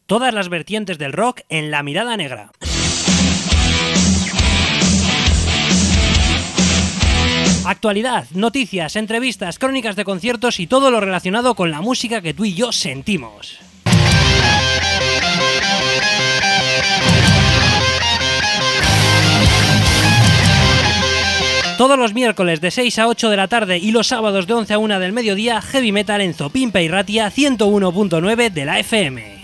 Todas las vertientes del rock en La Mirada Negra. Actualidad, noticias, entrevistas, crónicas de conciertos y todo lo relacionado con la música que tú y yo sentimos. Todos los miércoles de 6 a 8 de la tarde y los sábados de 11 a 1 del mediodía, Heavy Metal en Zopimpe y Ratia 101.9 de la FM.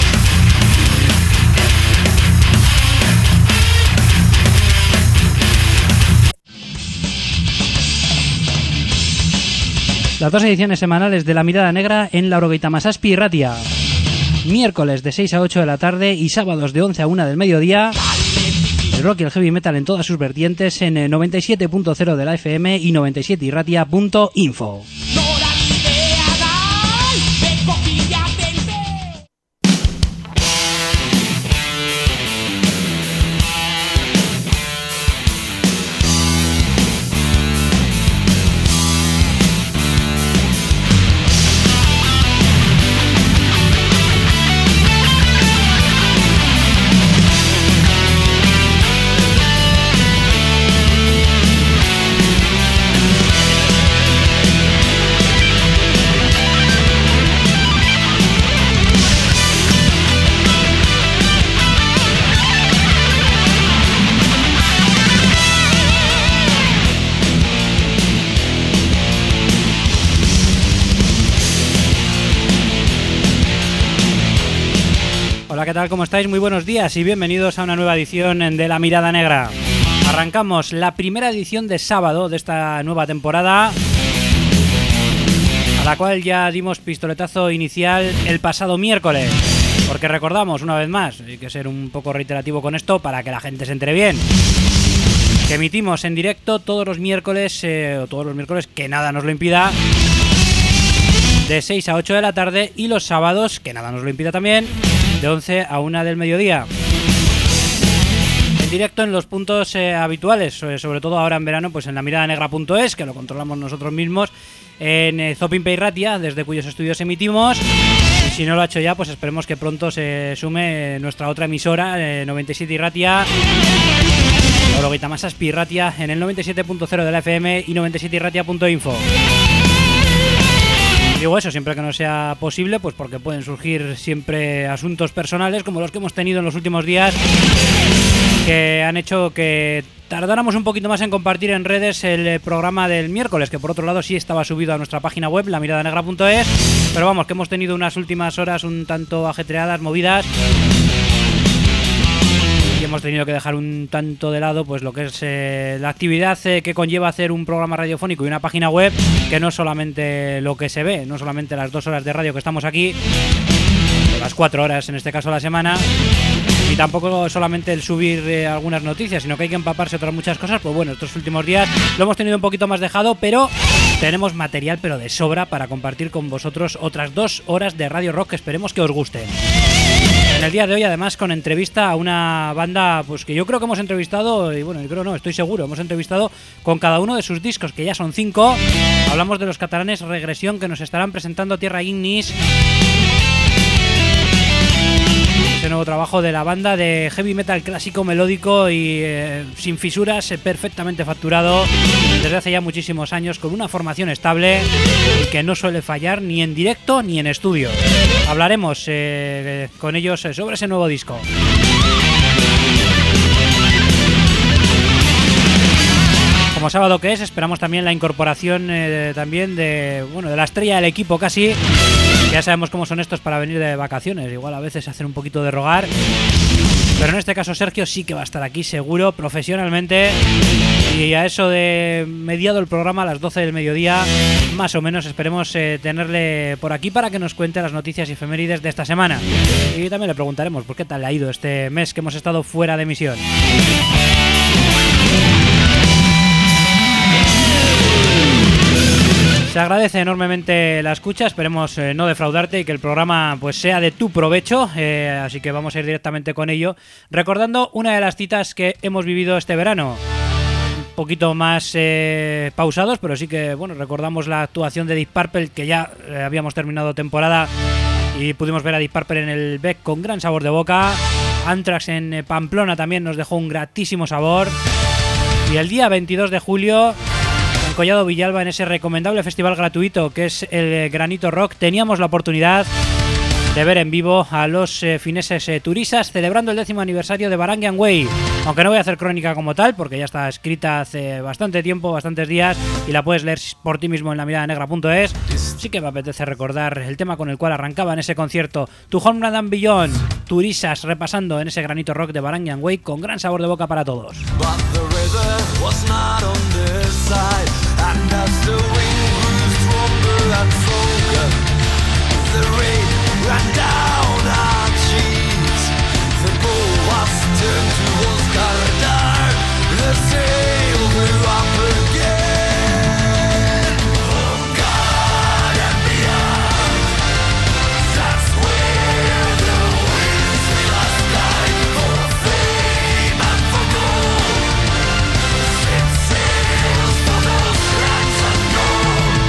Las dos ediciones semanales de La Mirada Negra en la Orogeita Masaspi y Ratia. Miércoles de 6 a 8 de la tarde y sábados de 11 a 1 del mediodía. El rock y el heavy metal en todas sus vertientes en 97.0 de la FM y 97irratia.info. Hola, ¿qué tal? ¿Cómo estáis? Muy buenos días y bienvenidos a una nueva edición de La Mirada Negra. Arrancamos la primera edición de sábado de esta nueva temporada, a la cual ya dimos pistoletazo inicial el pasado miércoles. Porque recordamos, una vez más, hay que ser un poco reiterativo con esto para que la gente se entere bien, que emitimos en directo todos los miércoles, que nada nos lo impida, de 6 a 8 de la tarde, y los sábados, que nada nos lo impida también, de 11 a 1 del mediodía. En directo en los puntos habituales, sobre todo ahora en verano, pues en lamiradanegra.es, que lo controlamos nosotros mismos, en Zopimpe y Ratia, desde cuyos estudios emitimos. Y si no lo ha hecho ya, pues esperemos que pronto se sume nuestra otra emisora, 97 y Ratia, Orogeita Masaspi y Ratia, en el 97.0 de la FM y 97irratia.info. Digo eso, siempre que no sea posible, pues porque pueden surgir siempre asuntos personales como los que hemos tenido en los últimos días, que han hecho que tardáramos un poquito más en compartir en redes el programa del miércoles, que por otro lado sí estaba subido a nuestra página web, lamiradanegra.es, pero vamos, que hemos tenido unas últimas horas un tanto ajetreadas, movidas, y hemos tenido que dejar un tanto de lado pues lo que es la actividad que conlleva hacer un programa radiofónico y una página web, que no es solamente lo que se ve, no solamente las 2 horas de radio que estamos aquí, o las 4 horas en este caso a la semana, y tampoco solamente el subir algunas noticias, sino que hay que empaparse otras muchas cosas. Pues bueno, estos últimos días lo hemos tenido un poquito más dejado, pero tenemos material pero de sobra para compartir con vosotros otras 2 horas de radio rock que esperemos que os gusten. En el día de hoy, además, con entrevista a una banda pues que yo creo que hemos entrevistado, y bueno, yo creo no, estoy seguro, hemos entrevistado con cada uno de sus discos, que ya son 5. Hablamos de los catalanes Regresión, que nos estarán presentando Tierra Ignis, ese nuevo trabajo de la banda de heavy metal clásico, melódico y sin fisuras, perfectamente facturado desde hace ya muchísimos años, con una formación estable y que no suele fallar ni en directo ni en estudio. Hablaremos con ellos sobre ese nuevo disco. Como sábado que es, esperamos también la incorporación también de la estrella del equipo casi, que ya sabemos cómo son estos para venir de vacaciones, igual a veces hacen un poquito de rogar, pero en este caso Sergio sí que va a estar aquí seguro, profesionalmente, y a eso de mediado el programa, a las 12 del mediodía, más o menos, esperemos tenerle por aquí para que nos cuente las noticias y efemérides de esta semana. Y también le preguntaremos por qué tal le ha ido este mes que hemos estado fuera de emisión. Se agradece enormemente la escucha, esperemos no defraudarte y que el programa pues sea de tu provecho, así que vamos a ir directamente con ello, recordando una de las citas que hemos vivido este verano. Un poquito más pausados, pero sí que recordamos la actuación de Deep Purple, que ya habíamos terminado temporada y pudimos ver a Deep Purple en el Beck con gran sabor de boca. Anthrax en Pamplona también nos dejó un gratísimo sabor. Y el día 22 de julio, en Collado Villalba, en ese recomendable festival gratuito que es el Granito Rock, teníamos la oportunidad de ver en vivo a los fineses Turisas celebrando el 10º aniversario de Barangian Way. Aunque no voy a hacer crónica como tal, porque ya está escrita hace bastante tiempo, bastantes días, y la puedes leer por ti mismo en lamiradanegra.es. Sí que me apetece recordar el tema con el cual arrancaba en ese concierto To Homeland and Beyond, Turisas repasando en ese Granito Rock de Barangian Way con gran sabor de boca para todos. Ran down our cheeks. The bull was turned towards Cardar. The sail blew up again. Oh God and beyond. That's where the winds we last died for fame and for gold. Set sails for those lands unknown.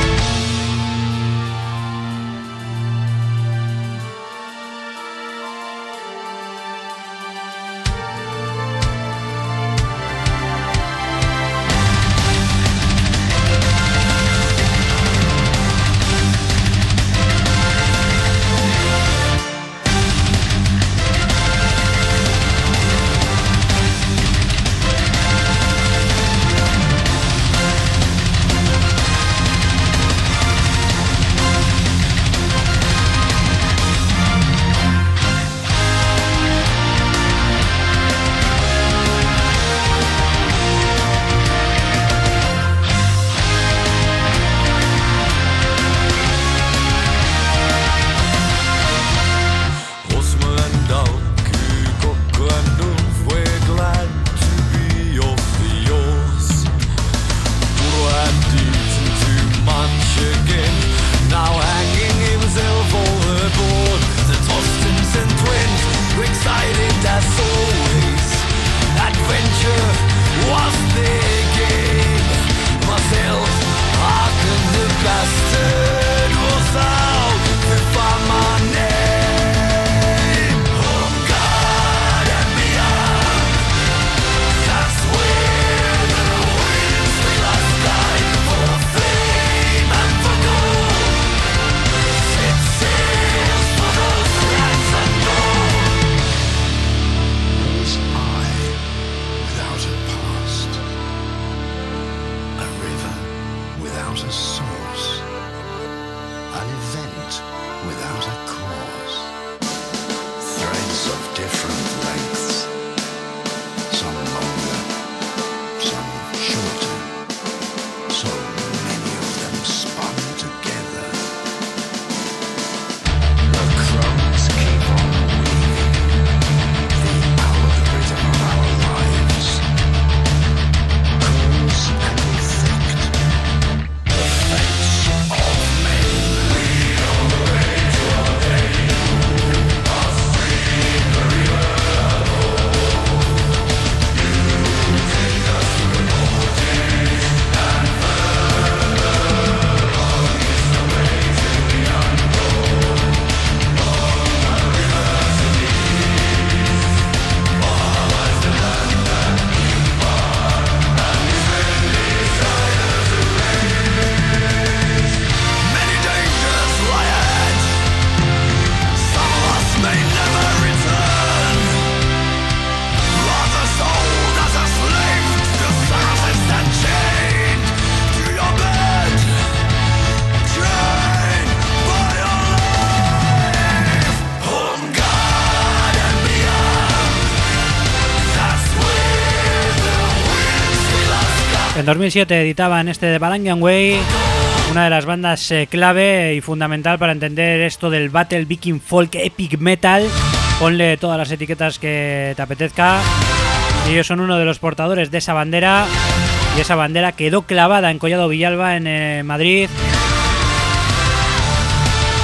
En 2007 editaban este de Barangian Way, una de las bandas clave y fundamental para entender esto del Battle Viking Folk Epic Metal. Ponle todas las etiquetas que te apetezca. Ellos son uno de los portadores de esa bandera, y esa bandera quedó clavada en Collado Villalba, en Madrid,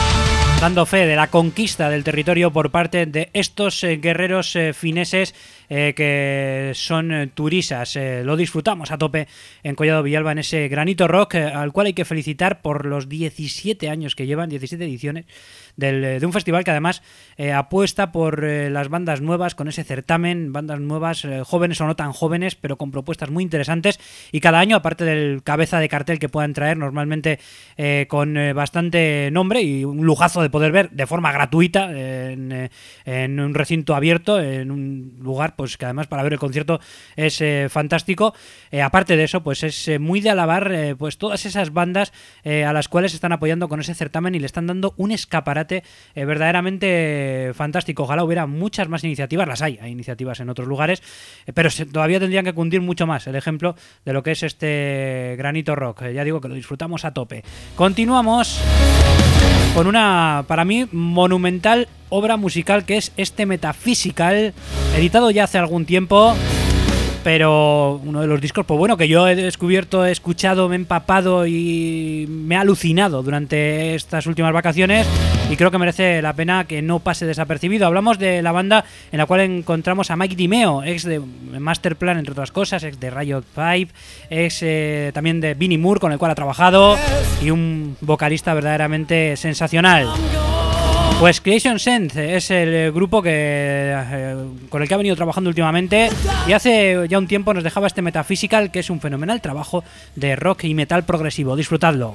dando fe de la conquista del territorio por parte de estos guerreros fineses que son turisas. Lo disfrutamos a tope en Collado Villalba en ese Granito Rock, al cual hay que felicitar por los 17 años que llevan, 17 ediciones de un festival que además apuesta por las bandas nuevas, con ese certamen, bandas nuevas, jóvenes o no tan jóvenes, pero con propuestas muy interesantes, y cada año, aparte del cabeza de cartel que puedan traer, normalmente con bastante nombre y un lujazo de poder ver de forma gratuita en un recinto abierto, en un lugar pues que además para ver el concierto es fantástico. Aparte de eso, pues es muy de alabar pues todas esas bandas a las cuales están apoyando con ese certamen y le están dando un escaparate verdaderamente fantástico. Ojalá hubiera muchas más iniciativas, las hay iniciativas en otros lugares, pero todavía tendrían que cundir mucho más el ejemplo de lo que es este Granito Rock. Ya digo que lo disfrutamos a tope. Continuamos con una, para mí, monumental obra musical, que es este Metaphysical, editado ya hace algún tiempo, pero uno de los discos, pues bueno, que yo he descubierto, he escuchado, me he empapado y me ha alucinado durante estas últimas vacaciones, y creo que merece la pena que no pase desapercibido. Hablamos de la banda en la cual encontramos a Mike Dimeo, ex de Masterplan, entre otras cosas, ex de Riot 5, ex también de Vinnie Moore, con el cual ha trabajado, y un vocalista verdaderamente sensacional. Pues Creation Sense es el grupo con el que ha venido trabajando últimamente, y hace ya un tiempo nos dejaba este Metaphysical, que es un fenomenal trabajo de rock y metal progresivo. Disfrutadlo.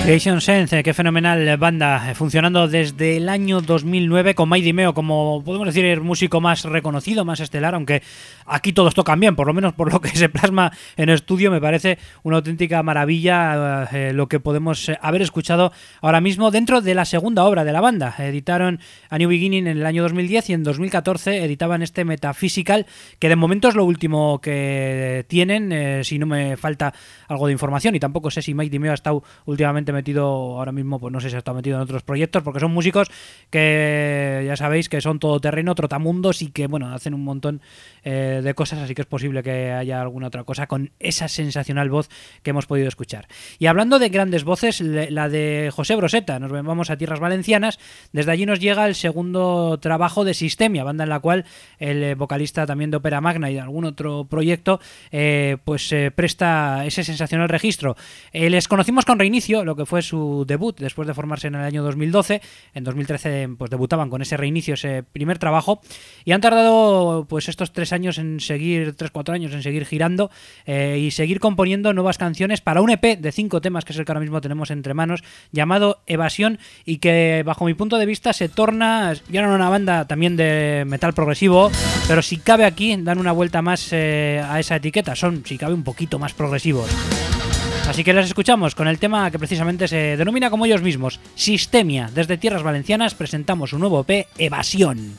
Creation Sense, qué fenomenal banda, funcionando desde el año 2009 con Mike Dimeo, como podemos decir, el músico más reconocido, más estelar, aunque aquí todos tocan bien, por lo menos por lo que se plasma en estudio. Me parece una auténtica maravilla lo que podemos haber escuchado ahora mismo dentro de la segunda obra de la banda. Editaron A New Beginning en el año 2010 y en 2014 editaban este Metaphysical, que de momento es lo último que tienen, si no me falta algo de información, y tampoco sé si Mike Dimeo ha estado últimamente metido ahora mismo, pues no sé si ha estado metido en otros proyectos, porque son músicos que ya sabéis que son todoterreno, trotamundos, y que bueno, hacen un montón de cosas, así que es posible que haya alguna otra cosa con esa sensacional voz que hemos podido escuchar. Y hablando de grandes voces, la de José Broseta, nos vamos a tierras valencianas. Desde allí nos llega el segundo trabajo de Systemia, banda en la cual el vocalista también de Ópera Magna y de algún otro proyecto presta ese sensacional registro. Les conocimos con Reinicio, lo que fue su debut después de formarse en el año 2012. En 2013 pues debutaban con ese Reinicio, ese primer trabajo, y han tardado pues estos 3-4 años en seguir girando y seguir componiendo nuevas canciones para un EP de 5 temas, que es el que ahora mismo tenemos entre manos, llamado Evasión, y que bajo mi punto de vista se torna ya no una banda también de metal progresivo, pero si cabe aquí dan una vuelta más a esa etiqueta, son si cabe un poquito más progresivos. Así que les escuchamos con el tema que precisamente se denomina como ellos mismos, Systemia. Desde tierras valencianas presentamos un nuevo EP, Evasión.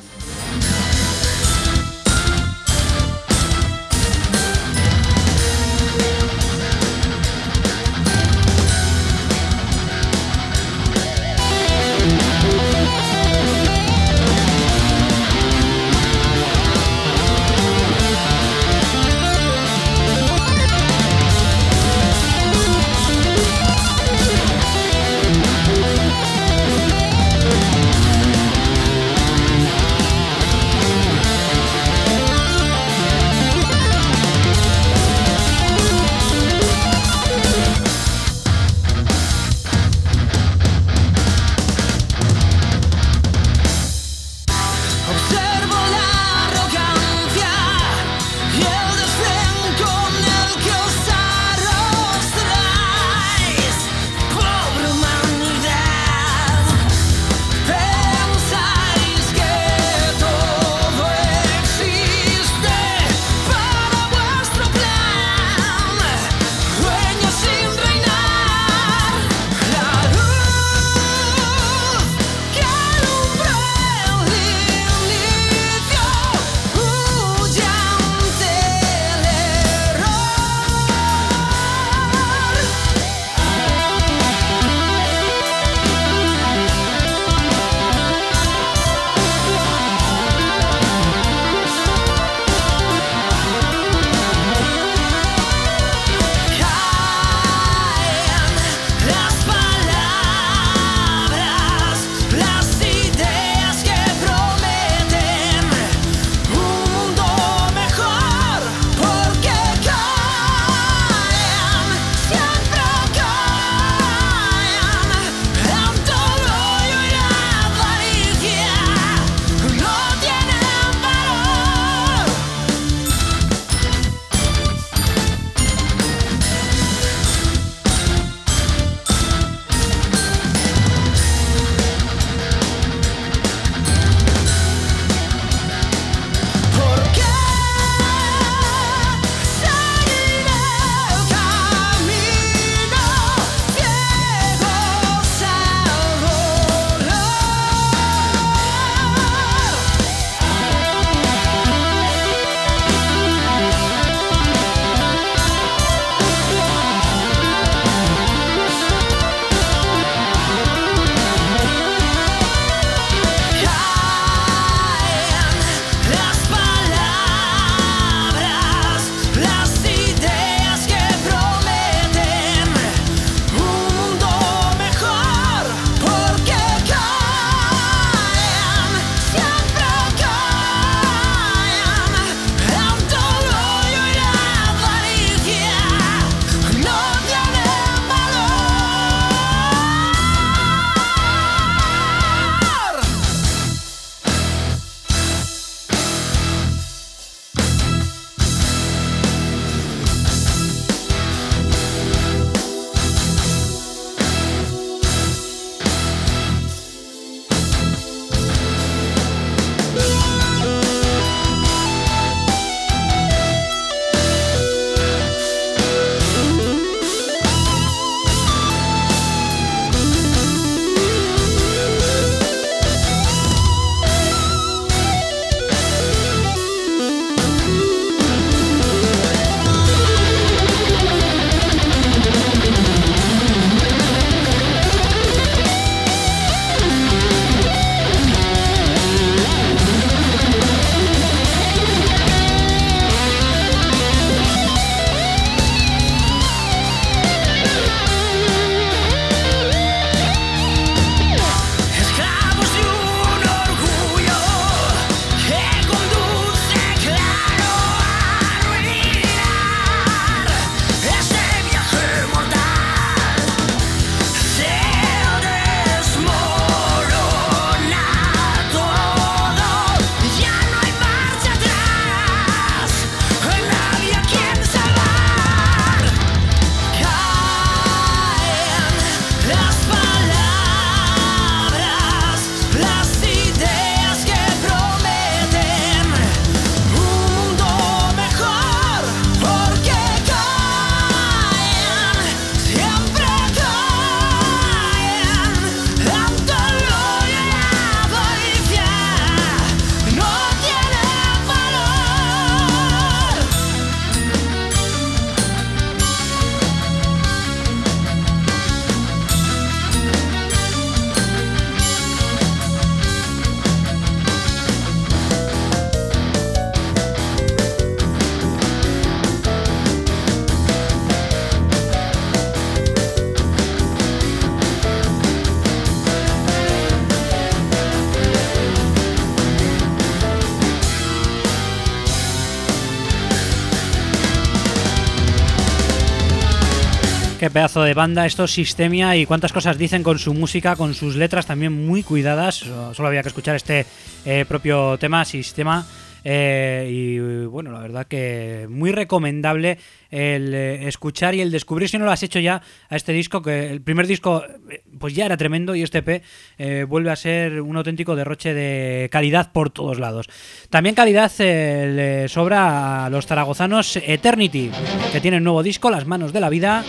Qué pedazo de banda esto, Systemia, y cuántas cosas dicen con su música, con sus letras también muy cuidadas. Solo había que escuchar este propio tema, Systema. Y bueno, la verdad que muy recomendable el escuchar y el descubrir, si no lo has hecho ya, a este disco, que el primer disco pues ya era tremendo, y este EP vuelve a ser un auténtico derroche de calidad por todos lados. También calidad le sobra a los zaragozanos Eternity, que tienen nuevo disco, Las manos de la vida.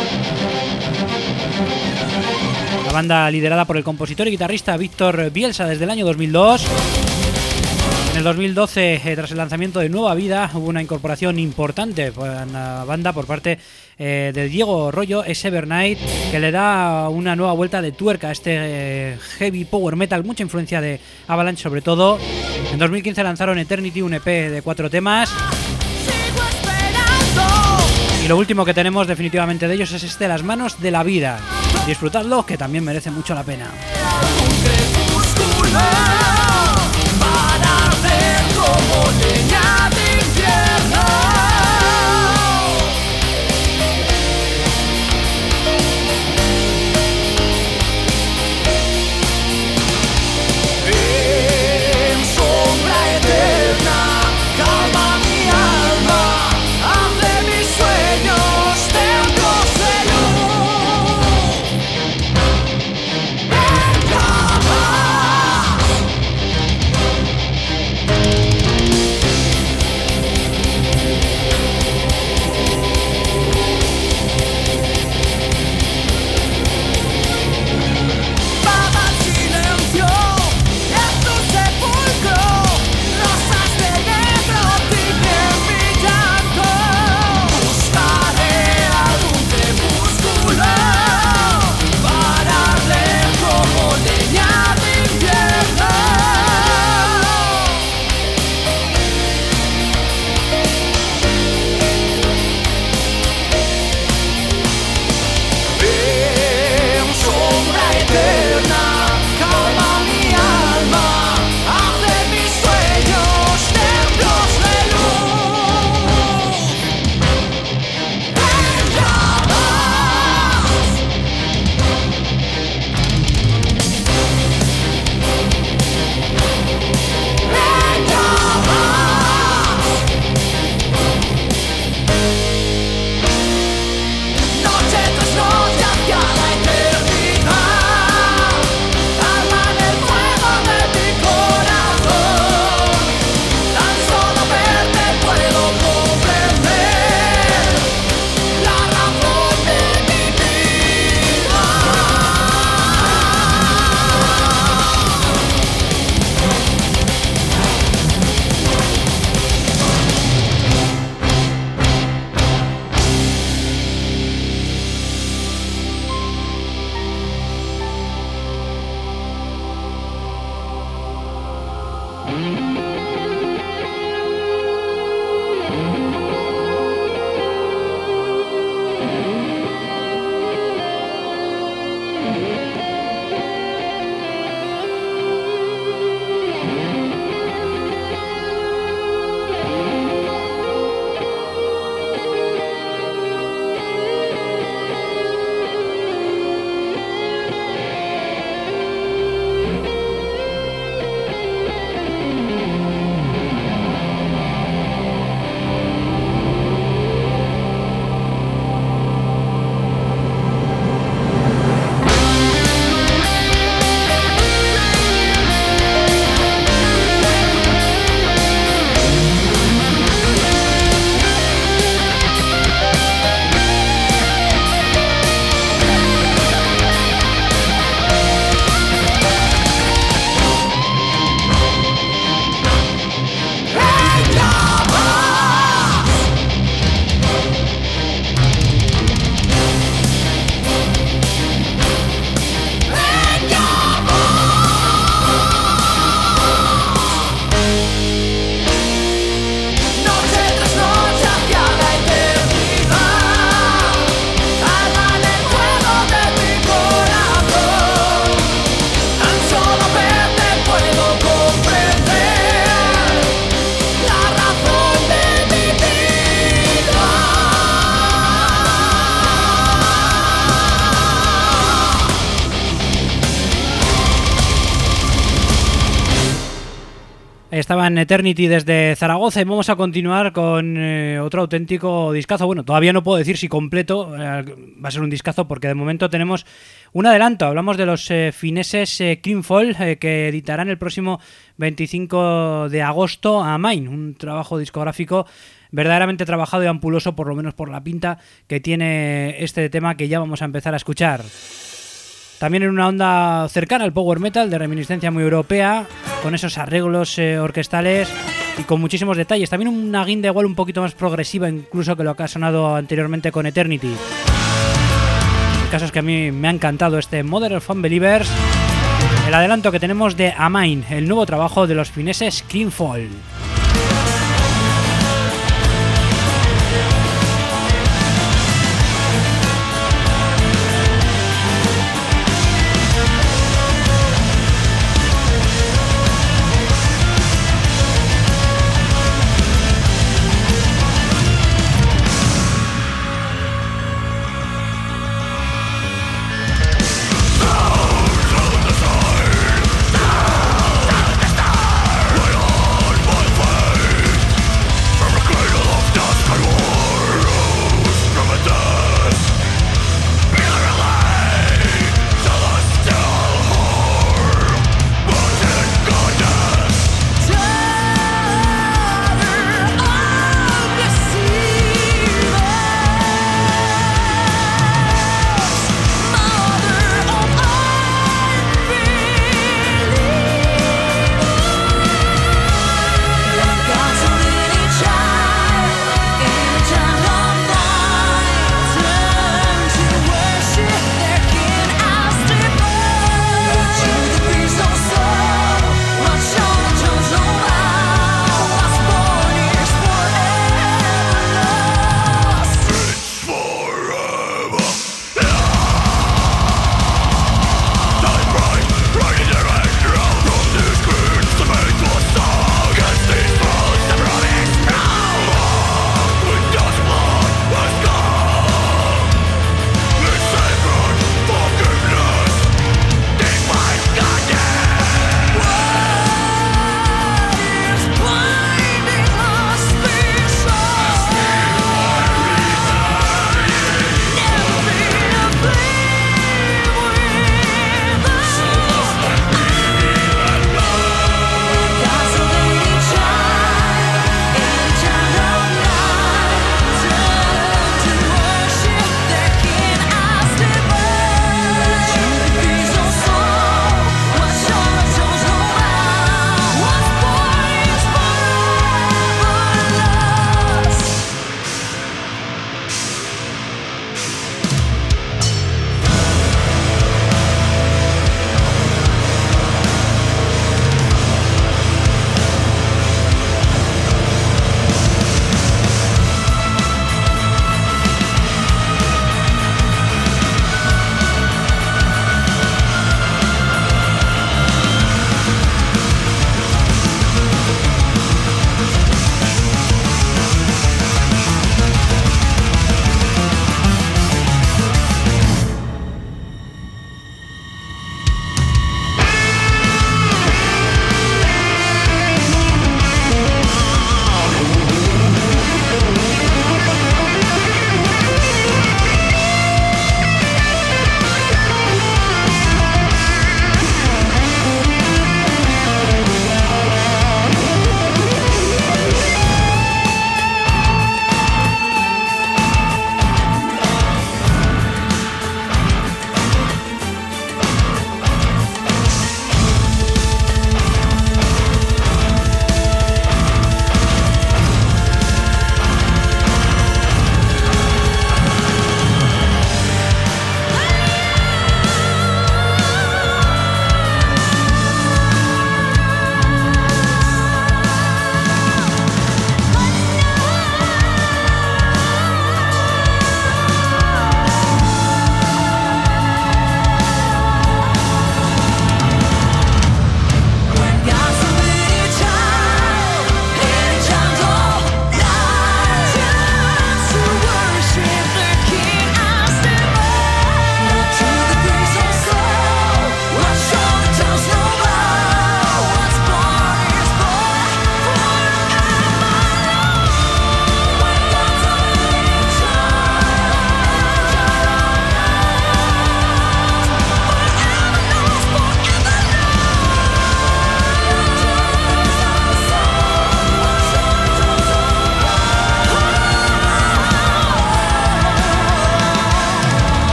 La banda liderada por el compositor y guitarrista Víctor Bielsa desde el año 2002. En el 2012, tras el lanzamiento de Nueva Vida, hubo una incorporación importante en la banda por parte de Diego Rollo, Evernight, que le da una nueva vuelta de tuerca a este heavy power metal, mucha influencia de Avalanche sobre todo. En 2015 lanzaron Eternity, un EP de 4 temas. Y lo último que tenemos definitivamente de ellos es este, Las manos de la vida. Disfrutadlo, que también merece mucho la pena. Como leña de infierno. En sombra eterna, calma mi alma, haz de mis sueños templos de luz. Venga más. Estaba en Eternity desde Zaragoza y vamos a continuar con otro auténtico discazo. Bueno, todavía no puedo decir si completo va a ser un discazo porque de momento tenemos un adelanto. Hablamos de los fineses Creamfall que editarán el próximo 25 de agosto a Mine, un trabajo discográfico verdaderamente trabajado y ampuloso, por lo menos por la pinta que tiene este tema que ya vamos a empezar a escuchar. También en una onda cercana al power metal, de reminiscencia muy europea, con esos arreglos orquestales y con muchísimos detalles. También una guinda igual un poquito más progresiva incluso que lo que ha sonado anteriormente con Eternity. El caso es que a mí me ha encantado este Mother of Unbelievers, el adelanto que tenemos de Amine, el nuevo trabajo de los fineses Creamfall. One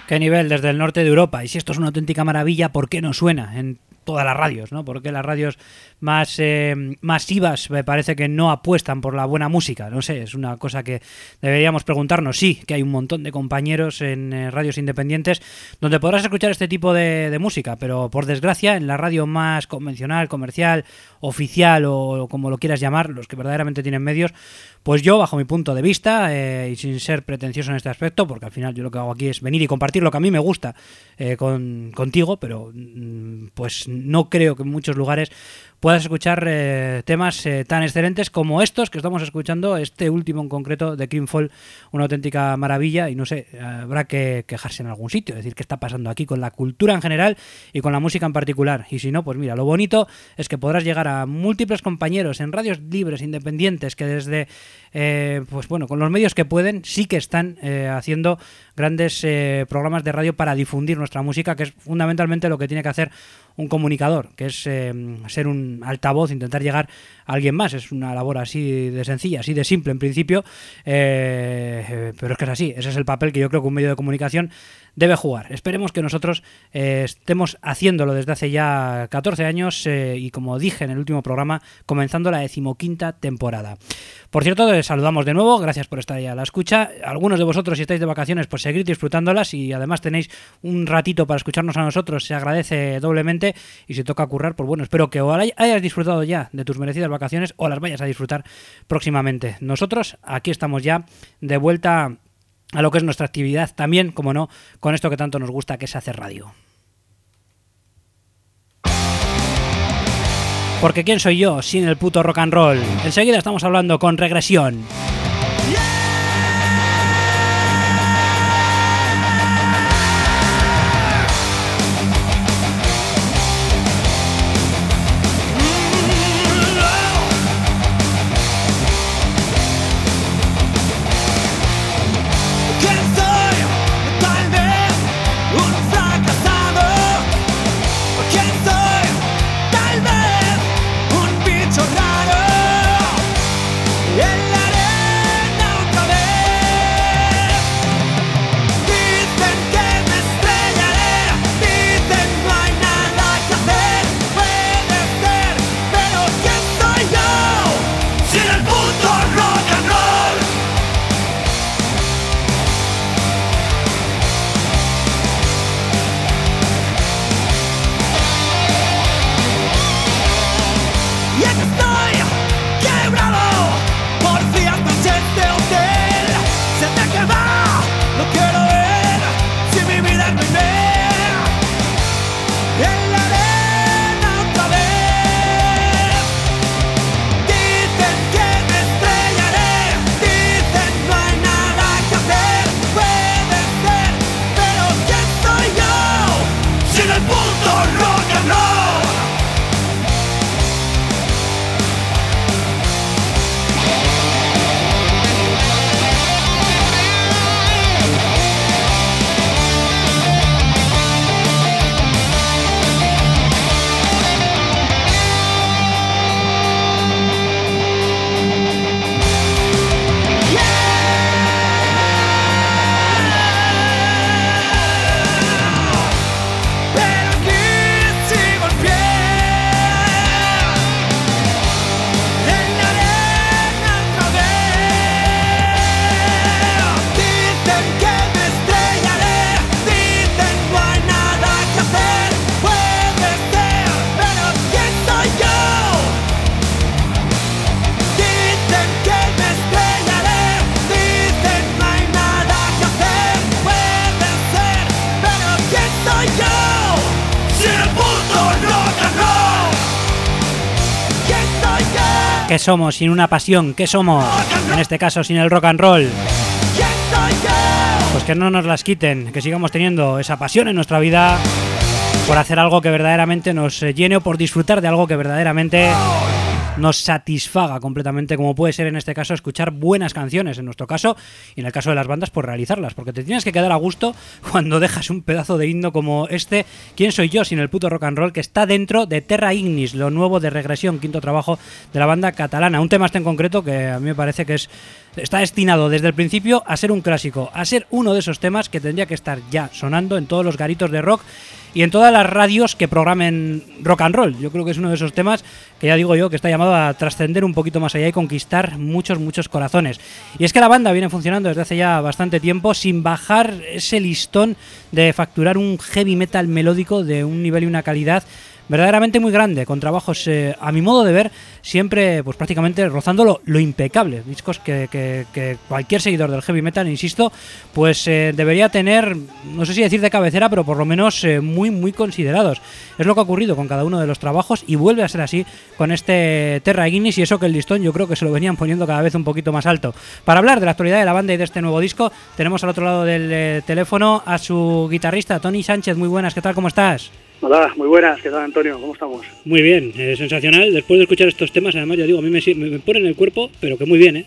Qué nivel desde el norte de Europa. Y si esto es una auténtica maravilla, ¿por qué no suena en todas las radios, ¿no? Porque las radios más masivas me parece que no apuestan por la buena música. No sé, es una cosa que deberíamos preguntarnos. Sí, que hay un montón de compañeros en radios independientes donde podrás escuchar este tipo de música, pero por desgracia en la radio más convencional, comercial, oficial o como lo quieras llamar, los que verdaderamente tienen medios, pues yo, bajo mi punto de vista, y sin ser pretencioso en este aspecto, porque al final yo lo que hago aquí es venir y compartir lo que a mí me gusta contigo, pero pues no creo que en muchos lugares puedas escuchar temas tan excelentes como estos que estamos escuchando, este último en concreto de Creamfall, una auténtica maravilla. Y no sé, habrá que quejarse en algún sitio, decir qué está pasando aquí con la cultura en general y con la música en particular. Y si no, pues mira, lo bonito es que podrás llegar a múltiples compañeros en radios libres, independientes, que desde pues bueno, con los medios que pueden, sí que están haciendo grandes programas de radio para difundir nuestra música, que es fundamentalmente lo que tiene que hacer un comunicador, que es ser un altavoz, intentar llegar a alguien más. Es una labor así de sencilla, así de simple en principio, pero es que es así. Ese es el papel que yo creo que un medio de comunicación debe jugar. Esperemos que nosotros estemos haciéndolo desde hace ya 14 años y, como dije en el último programa, comenzando la 15ª temporada. Por cierto, les saludamos de nuevo, gracias por estar ahí a la escucha. Algunos de vosotros, si estáis de vacaciones, pues seguid disfrutándolas, y además tenéis un ratito para escucharnos a nosotros, se agradece doblemente. Y si toca currar, pues bueno, espero que o hayas disfrutado ya de tus merecidas vacaciones o las vayas a disfrutar próximamente. Nosotros aquí estamos ya de vuelta a lo que es nuestra actividad, también, como no, con esto que tanto nos gusta, que es hacer radio. Porque ¿quién soy yo sin el puto rock and roll? Enseguida estamos hablando con Regresión. En la ¿Qué somos sin una pasión? ¿Qué somos? En este caso, sin el rock and roll. Pues que no nos las quiten, que sigamos teniendo esa pasión en nuestra vida por hacer algo que verdaderamente nos llene o por disfrutar de algo que verdaderamente nos satisfaga completamente, como puede ser en este caso escuchar buenas canciones, en nuestro caso, y en el caso de las bandas, por realizarlas, porque te tienes que quedar a gusto cuando dejas un pedazo de himno como este, ¿Quién soy yo sin el puto rock and roll?, que está dentro de Terra Ignis, lo nuevo de Regresión, quinto trabajo de la banda catalana. Un tema este en concreto que a mí me parece que es está destinado desde el principio a ser un clásico, a ser uno de esos temas que tendría que estar ya sonando en todos los garitos de rock y en todas las radios que programen rock and roll. Yo creo que es uno de esos temas que ya digo yo que está llamado a trascender un poquito más allá y conquistar muchos corazones. Y es que la banda viene funcionando desde hace ya bastante tiempo sin bajar ese listón de facturar un heavy metal melódico de un nivel y una calidad verdaderamente muy grande, con trabajos, a mi modo de ver, siempre pues prácticamente rozando lo impecable. Discos que cualquier seguidor del heavy metal, insisto, pues debería tener, no sé si decir de cabecera, pero por lo menos muy considerados. Es lo que ha ocurrido con cada uno de los trabajos y vuelve a ser así con este Terra Ignis, y eso que el listón yo creo que se lo venían poniendo cada vez un poquito más alto. Para hablar de la actualidad de la banda y de este nuevo disco, tenemos al otro lado del teléfono a su guitarrista, Tony Sánchez. Muy buenas, ¿qué tal? ¿Cómo estás? Hola, muy buenas, ¿qué tal, Antonio? ¿Cómo estamos? Muy bien, sensacional. Después de escuchar estos temas, además, ya digo, a mí me ponen el cuerpo, pero que muy bien, ¿eh?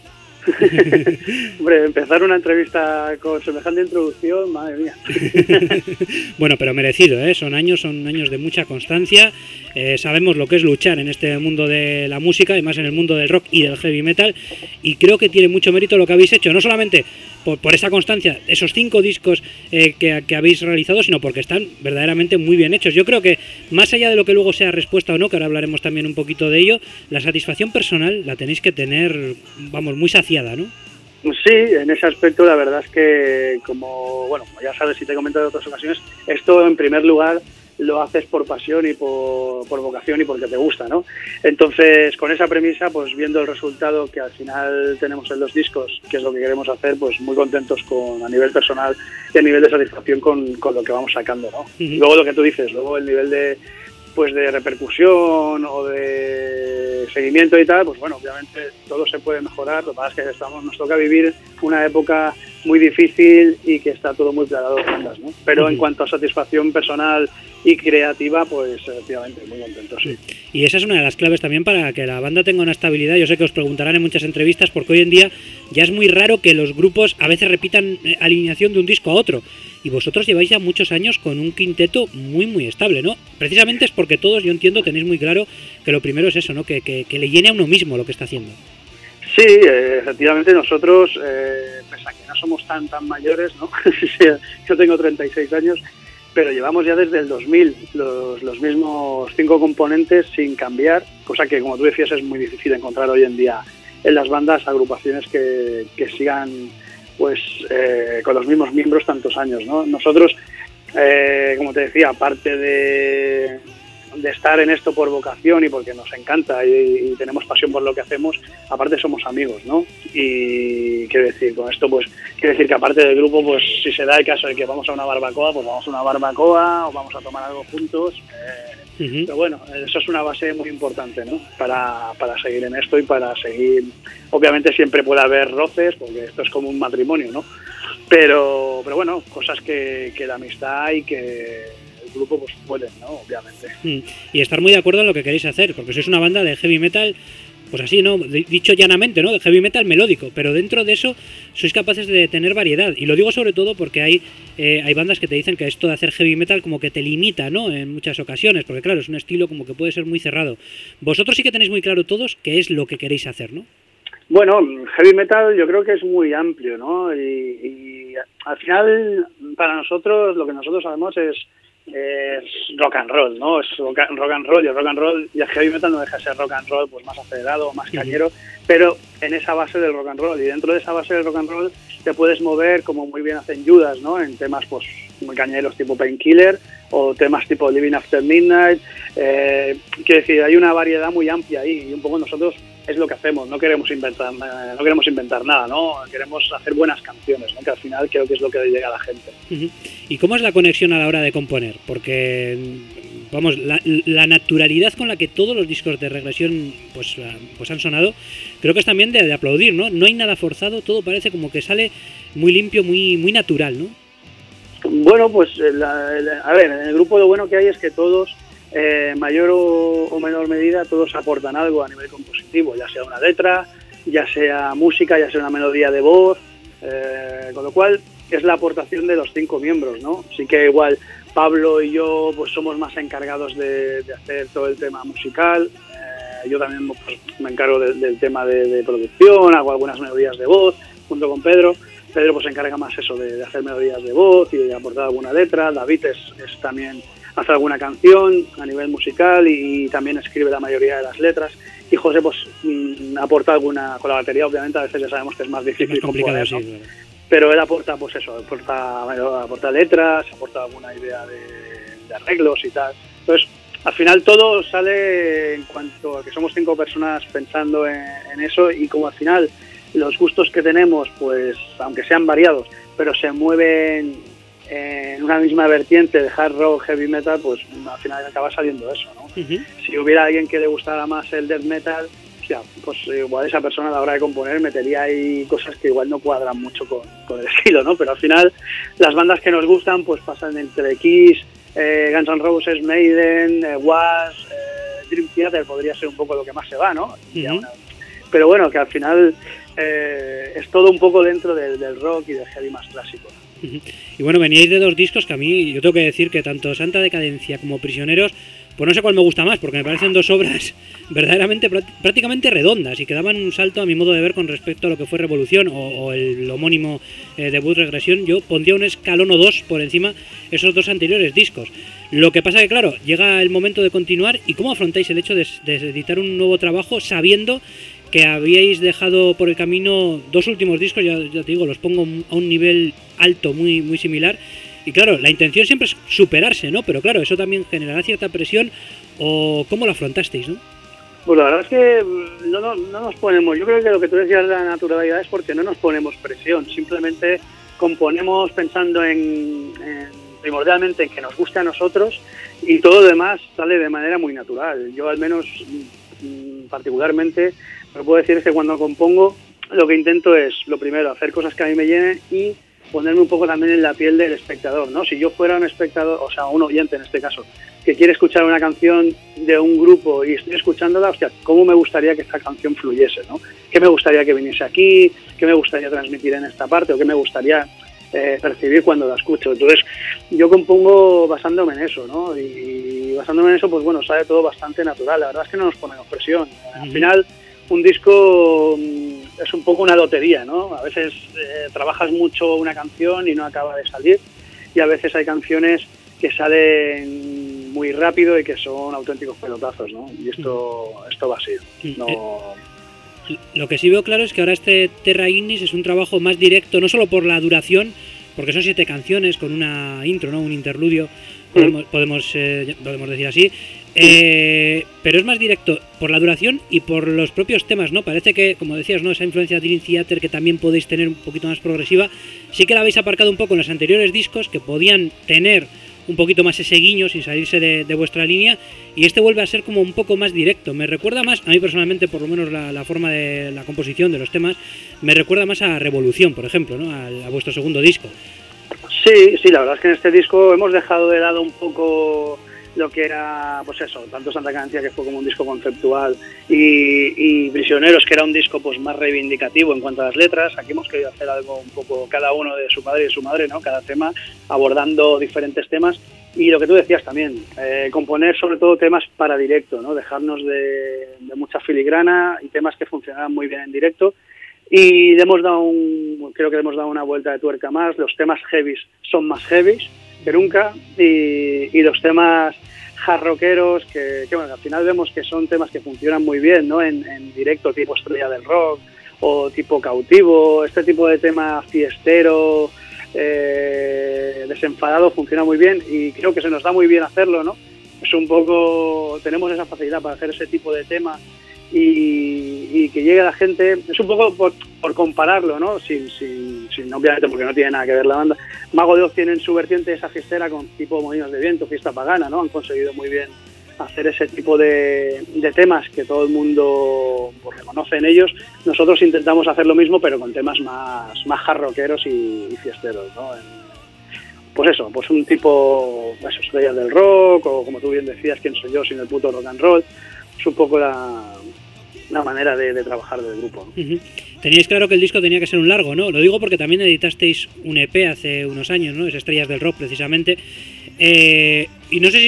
Hombre, empezar una entrevista con semejante introducción, madre mía. Bueno, pero merecido, ¿eh? Son años de mucha constancia. Sabemos lo que es luchar en este mundo de la música, y más en el mundo del rock y del heavy metal, y creo que tiene mucho mérito lo que habéis hecho, no solamente por esa constancia, esos 5 discos que habéis realizado, sino porque están verdaderamente muy bien hechos. Yo creo que más allá de lo que luego sea respuesta o no, que ahora hablaremos también un poquito de ello, la satisfacción personal la tenéis que tener, vamos, muy saciada, ¿no? Sí, en ese aspecto la verdad es que, como ya sabes y te he comentado en otras ocasiones, esto en primer lugar lo haces por pasión y por vocación y porque te gusta, ¿no? Entonces, con esa premisa, pues viendo el resultado que al final tenemos en los discos, que es lo que queremos hacer, pues muy contentos a nivel personal y a nivel de satisfacción con lo que vamos sacando, ¿no? Uh-huh. Luego lo que tú dices, luego el nivel de repercusión o de seguimiento y tal, pues bueno, obviamente todo se puede mejorar. Lo que pasa es que nos toca vivir una época muy difícil y que está todo muy plagado de bandas, ¿no? Pero en cuanto a satisfacción personal y creativa, pues efectivamente muy contento, sí. Y esa es una de las claves también para que la banda tenga una estabilidad. Yo sé que os preguntarán en muchas entrevistas, porque hoy en día ya es muy raro que los grupos a veces repitan alineación de un disco a otro. Y vosotros lleváis ya muchos años con un quinteto muy estable, ¿no? Precisamente es porque todos, yo entiendo, tenéis muy claro que lo primero es eso, ¿no? Que le llene a uno mismo lo que está haciendo. Sí, efectivamente nosotros, pese a que no somos tan mayores, ¿no? Yo tengo 36 años, pero llevamos ya desde el 2000 los mismos 5 componentes sin cambiar, cosa que, como tú decías, es muy difícil encontrar hoy en día en las bandas, agrupaciones que sigan pues con los mismos miembros tantos años, ¿no? Nosotros, como te decía, aparte de estar en esto por vocación y porque nos encanta y tenemos pasión por lo que hacemos, aparte somos amigos, ¿no? Y quiero decir, con esto pues quiero decir que aparte del grupo, pues si se da el caso de que vamos a una barbacoa, pues vamos a una barbacoa o vamos a tomar algo juntos. Pero bueno, eso es una base muy importante, ¿no? Para seguir en esto y para seguir, obviamente siempre puede haber roces, porque esto es como un matrimonio, ¿no? Pero bueno, cosas que la amistad y que el grupo pues pueden, ¿no? Obviamente. Y estar muy de acuerdo en lo que queréis hacer, porque sois una banda de heavy metal, pues así, ¿no? Dicho llanamente, ¿no? De heavy metal melódico, pero dentro de eso sois capaces de tener variedad. Y lo digo sobre todo porque hay bandas que te dicen que esto de hacer heavy metal como que te limita, ¿no? En muchas ocasiones, porque claro, es un estilo como que puede ser muy cerrado. Vosotros sí que tenéis muy claro todos qué es lo que queréis hacer, ¿no? Bueno, heavy metal yo creo que es muy amplio, ¿no? Y al final, para nosotros, lo que nosotros sabemos es rock and roll, ¿no? Es rock and roll, y el rock and roll y el heavy metal no deja de ser rock and roll pues más acelerado, más cañero, pero en esa base del rock and roll, y dentro de esa base del rock and roll te puedes mover, como muy bien hacen Judas, ¿no? En temas pues muy cañeros tipo Painkiller o temas tipo Living After Midnight. Quiero decir, hay una variedad muy amplia ahí, y un poco nosotros es lo que hacemos, no queremos inventar nada, ¿no? Queremos hacer buenas canciones, ¿no? Que al final creo que es lo que llega a la gente. ¿Y cómo es la conexión a la hora de componer? Porque, vamos, la naturalidad con la que todos los discos de Regresión pues han sonado, creo que es también de aplaudir, ¿no? No hay nada forzado, todo parece como que sale muy limpio, muy natural, ¿no? Bueno, pues a ver, en el grupo lo bueno que hay es que todos, mayor o menor medida, todos aportan algo a nivel compositivo, ya sea una letra, ya sea música, ya sea una melodía de voz, con lo cual es la aportación de los 5 miembros, ¿no? Sí que igual Pablo y yo pues somos más encargados de hacer todo el tema musical, yo también pues, me encargo del tema de producción, hago algunas melodías de voz junto con Pedro. Pedro pues se encarga más eso de hacer melodías de voz y de aportar alguna letra. David es también hace alguna canción a nivel musical y también escribe la mayoría de las letras. Y José pues aporta alguna con la batería, obviamente a veces ya sabemos que es más difícil componer, ¿no? Sí, pero él aporta pues eso, aporta letras, aporta alguna idea de arreglos y tal. Entonces al final todo sale en cuanto a que somos 5 personas pensando en eso, y como al final los gustos que tenemos, pues aunque sean variados, pero se mueven en una misma vertiente de hard rock, heavy metal, pues al final acaba saliendo eso, ¿no? Uh-huh. Si hubiera alguien que le gustara más el death metal, o sea, pues igual esa persona a la hora de componer metería ahí cosas que igual no cuadran mucho con el estilo, ¿no? Pero al final las bandas que nos gustan pues pasan entre Kiss, Guns N' Roses, Maiden, Was, Dream Theater podría ser un poco lo que más se va, ¿no? Uh-huh. Pero bueno, que al final es todo un poco dentro del rock y del heavy más clásico. Y bueno, veníais de 2 discos que a mí, yo tengo que decir que tanto Santa Decadencia como Prisioneros, pues no sé cuál me gusta más, porque me parecen 2 obras verdaderamente prácticamente redondas y que daban un salto a mi modo de ver con respecto a lo que fue Revolución o el homónimo debut Regresión. Yo pondría un escalón o 2 por encima esos 2 anteriores discos. Lo que pasa que claro, llega el momento de continuar, y ¿cómo afrontáis el hecho de editar un nuevo trabajo sabiendo que habíais dejado por el camino 2 últimos discos? Ya te digo, los pongo a un nivel alto, muy, muy similar. Y claro, la intención siempre es superarse, ¿no? Pero claro, eso también generará cierta presión. ¿O cómo lo afrontasteis, no? Pues la verdad es que no nos ponemos... Yo creo que lo que tú decías de la naturalidad es porque no nos ponemos presión. Simplemente componemos pensando primordialmente en que nos guste a nosotros, y todo lo demás sale de manera muy natural. Yo al menos particularmente lo que puedo decir es que cuando compongo lo que intento es, lo primero, hacer cosas que a mí me llenen y ponerme un poco también en la piel del espectador, ¿no? Si yo fuera un espectador, o sea, un oyente en este caso, que quiere escuchar una canción de un grupo y estoy escuchándola, hostia, ¿cómo me gustaría que esta canción fluyese, ¿no? ¿Qué me gustaría que viniese aquí? ¿Qué me gustaría transmitir en esta parte? ¿O qué me gustaría percibir cuando la escucho? Entonces, yo compongo basándome en eso, ¿no? Y basándome en eso, pues bueno, sale todo bastante natural. La verdad es que no nos ponemos presión. Al final, un disco es un poco una lotería, ¿no? A veces trabajas mucho una canción y no acaba de salir, y a veces hay canciones que salen muy rápido y que son auténticos pelotazos, ¿no? Y esto va así. No... Lo que sí veo claro es que ahora este Terra Ignis es un trabajo más directo, no solo por la duración, porque son 7 canciones con una intro, ¿no? Un interludio, podemos decir así. Pero es más directo por la duración y por los propios temas, ¿no? Parece que, como decías, ¿no? Esa influencia de Dream Theater que también podéis tener un poquito más progresiva, sí que la habéis aparcado un poco en los anteriores discos, que podían tener un poquito más ese guiño sin salirse de vuestra línea, y este vuelve a ser como un poco más directo. Me recuerda más, a mí personalmente, por lo menos la forma de la composición de los temas, me recuerda más a Revolución, por ejemplo, ¿no? A vuestro segundo disco. Sí, la verdad es que en este disco hemos dejado de lado un poco lo que era, pues eso, tanto Santa Decadencia, que fue como un disco conceptual, y Prisioneros, que era un disco pues más reivindicativo en cuanto a las letras. Aquí hemos querido hacer algo un poco cada uno de su padre y de su madre, ¿no? Cada tema abordando diferentes temas, y lo que tú decías también, componer sobre todo temas para directo, ¿no? Dejarnos de mucha filigrana y temas que funcionaban muy bien en directo. Y creo que le hemos dado una vuelta de tuerca más. Los temas heavies son más heavies que nunca, y los temas hard rockeros que bueno, al final vemos que son temas que funcionan muy bien, ¿no? En directo, tipo Estrella del Rock o tipo Cautivo. Este tipo de tema fiestero, desenfadado, funciona muy bien, y creo que se nos da muy bien hacerlo, ¿no? Es un poco, tenemos esa facilidad para hacer ese tipo de tema y que llegue a la gente. Es un poco por compararlo, ¿no? Sin obviamente, porque no tiene nada que ver la banda. Mago de Oz tienen su vertiente esa fiestera con tipo Molinos de Viento, Fiesta Pagana, ¿no? Han conseguido muy bien hacer ese tipo de temas que todo el mundo pues reconoce en ellos. Nosotros intentamos hacer lo mismo, pero con temas más hard rockeros y fiesteros, ¿no? Pues eso, pues un tipo, Estrellas del Rock, o como tú bien decías, ¿quién soy yo sin el puto rock and roll? Es un poco la manera de trabajar del grupo, ¿no? Uh-huh. Teníais claro que el disco tenía que ser un largo, ¿no? Lo digo porque también editasteis un EP hace unos años, ¿no? Es Estrellas del Rock, precisamente. Y no sé si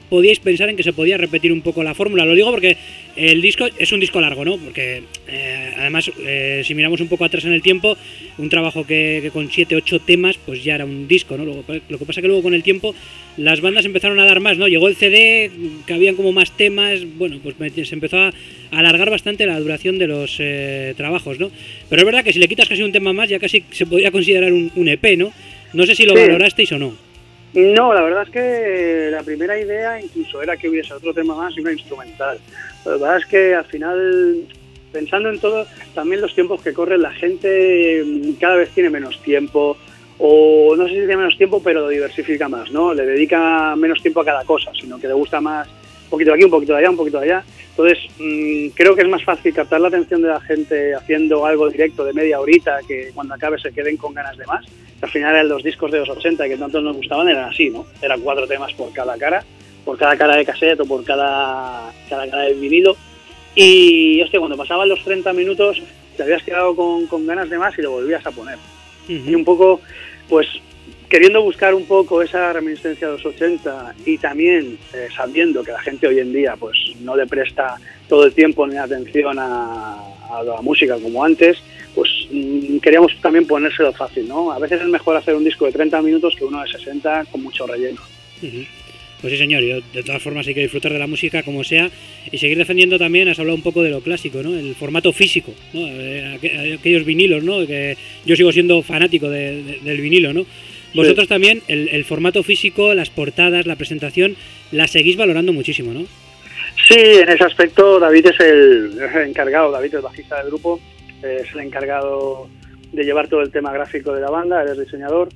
podíais pensar en que se podía repetir un poco la fórmula. Lo digo porque el disco es un disco largo, ¿no? Porque además, si miramos un poco atrás en el tiempo, un trabajo que con 7-8 temas, pues ya era un disco, ¿no? Lo que pasa que luego con el tiempo las bandas empezaron a dar más, ¿no? Llegó el CD, que habían como más temas, bueno, pues se empezó a alargar bastante la duración de los trabajos, ¿no? Pero es verdad que si le quitas casi un tema más, ya casi se podría considerar un EP, ¿no? No sé si lo valorasteis o no. No, la verdad es que la primera idea incluso era que hubiese otro tema más y una instrumental. La verdad es que al final, pensando en todo, también los tiempos que corren, la gente cada vez tiene menos tiempo, o no sé si tiene menos tiempo, pero lo diversifica más, ¿no? Le dedica menos tiempo a cada cosa, sino que le gusta más un poquito de aquí, un poquito de allá, un poquito de allá. Entonces, creo que es más fácil captar la atención de la gente haciendo algo directo de media horita, que cuando acabe se queden con ganas de más. Al final, los discos de los 80 que tanto nos gustaban eran así, ¿no? Eran 4 temas por cada cara de cassette o por cada cara de vinilo. Y, hostia, cuando pasaban los 30 minutos te habías quedado con ganas de más y lo volvías a poner. Y un poco, pues, queriendo buscar un poco esa reminiscencia de los 80 y también sabiendo que la gente hoy en día pues no le presta todo el tiempo ni atención a la música como antes, pues queríamos también ponérselo fácil, ¿no? A veces es mejor hacer un disco de 30 minutos que uno de 60 con mucho relleno. Pues sí, señor, yo, de todas formas hay que disfrutar de la música como sea y seguir defendiendo también, has hablado un poco de lo clásico, ¿no? El formato físico, ¿no? Aquellos vinilos, ¿no? Que yo sigo siendo fanático del vinilo, ¿no? Vosotros sí. También, el formato físico, las portadas, la presentación, la seguís valorando muchísimo, ¿no? Sí, en ese aspecto David es el encargado, David, el bajista del grupo, es el encargado de llevar todo el tema gráfico de la banda, él es diseñador.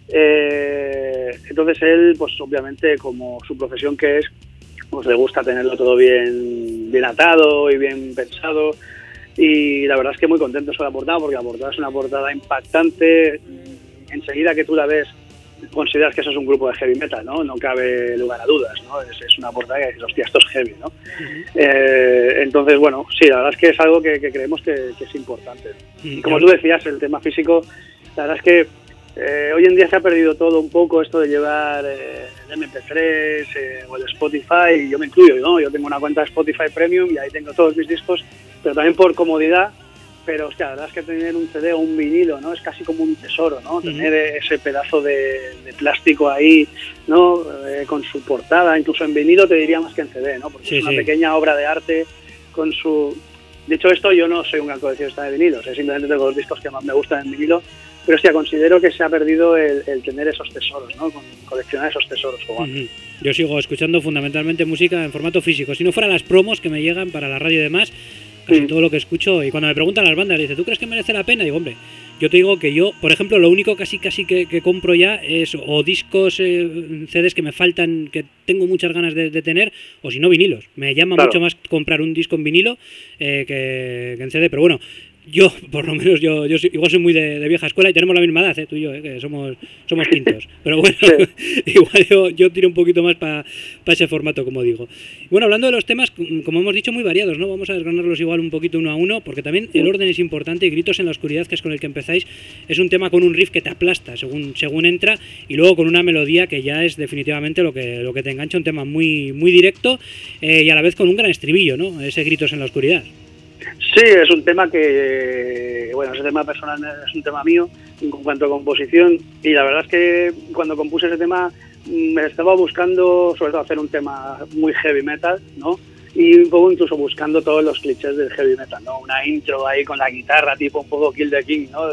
Entonces él, pues obviamente, como su profesión que es, pues le gusta tenerlo todo bien atado y bien pensado. Y la verdad es que muy contentos con la portada, porque la portada es una portada impactante. Enseguida que tú la ves, consideras que eso es un grupo de heavy metal, ¿no? No cabe lugar a dudas, ¿no? Es una portada que dices, hostia, esto es heavy, ¿no? Entonces, bueno, sí, la verdad es que es algo que creemos que es importante. Y como tú decías, el tema físico, la verdad es que hoy en día se ha perdido todo un poco, esto de llevar el MP3 o el Spotify, y yo me incluyo, ¿no? Yo tengo una cuenta de Spotify Premium y ahí tengo todos mis discos, pero también por comodidad. Pero, hostia, la verdad es que tener un CD o un vinilo, ¿no? Es casi como un tesoro, ¿no? Tener ese pedazo de plástico ahí, ¿no? Con su portada, incluso en vinilo te diría más que en CD, ¿no? Porque es una pequeña obra de arte con su... Dicho esto, yo no soy un gran coleccionista de vinilos, simplemente tengo los discos que más me gustan en vinilo, pero, hostia, considero que se ha perdido el tener esos tesoros, ¿no? Coleccionar esos tesoros. Yo sigo escuchando fundamentalmente música en formato físico. Si no fuera las promos que me llegan para la radio y demás, casi todo lo que escucho, y cuando me preguntan las bandas, dice, ¿tú crees que merece la pena? Digo, hombre, yo te digo que yo, por ejemplo, lo único casi que compro ya es o discos, CDs que me faltan, que tengo muchas ganas de tener, o si no, vinilos. Me llama mucho más comprar un disco en vinilo que en CD, pero bueno, yo, por lo menos, yo igual soy muy de vieja escuela y tenemos la misma edad, tú y yo, que somos quintos. Pero bueno, igual yo tiro un poquito más para ese formato, como digo. Bueno, hablando de los temas, como hemos dicho, muy variados, ¿no? Vamos a desgranarlos igual un poquito uno a uno, porque también el orden es importante, y Gritos en la oscuridad, que es con el que empezáis, es un tema con un riff que te aplasta según entra, y luego con una melodía que ya es definitivamente lo que te engancha, un tema muy, muy directo, y a la vez con un gran estribillo, ¿no? Ese Gritos en la oscuridad. Sí, es un tema que, bueno, ese tema personal es un tema mío en cuanto a composición, y la verdad es que cuando compuse ese tema me estaba buscando sobre todo hacer un tema muy heavy metal, ¿no? Y un poco incluso buscando todos los clichés del heavy metal, ¿no? Una intro ahí con la guitarra tipo un poco Kill the King, ¿no?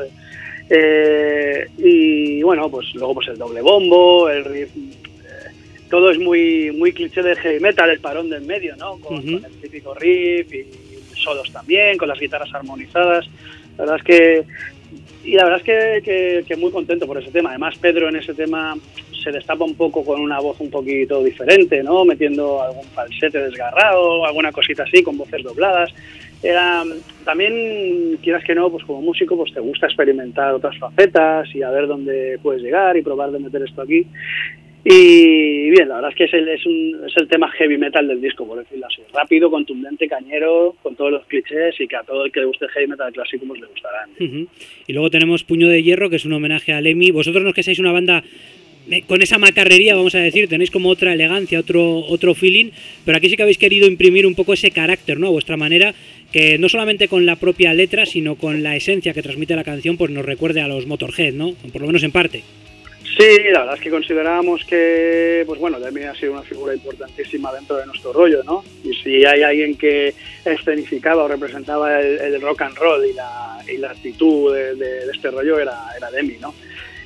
Y bueno, pues luego pues el doble bombo, el riff, todo es muy, muy cliché del heavy metal, el parón del medio, ¿no? Con el típico riff y solos también, con las guitarras armonizadas. La verdad es que muy contento por ese tema. Además, Pedro en ese tema se destapa un poco con una voz un poquito diferente, ¿no? Metiendo algún falsete desgarrado, alguna cosita así, con voces dobladas. También, quieras que no, pues como músico, pues te gusta experimentar otras facetas y a ver dónde puedes llegar y probar de meter esto aquí. Y bien, la verdad es que es el tema heavy metal del disco, por decirlo así. Rápido, contundente, cañero, con todos los clichés, y que a todo el que le guste el heavy metal clásico pues le gustarán. Y luego tenemos Puño de Hierro, que es un homenaje a Lemmy. Vosotros no es que seáis una banda con esa macarrería, vamos a decir, tenéis como otra elegancia, otro feeling, pero aquí sí que habéis querido imprimir un poco ese carácter, ¿no? A vuestra manera, que no solamente con la propia letra, sino con la esencia que transmite la canción, pues nos recuerde a los Motorhead, ¿no? Por lo menos en parte. Sí, la verdad es que considerábamos que, pues bueno, Lemmy ha sido una figura importantísima dentro de nuestro rollo, ¿no? Y si hay alguien que escenificaba o representaba el rock and roll y la actitud de este rollo era Lemmy, ¿no?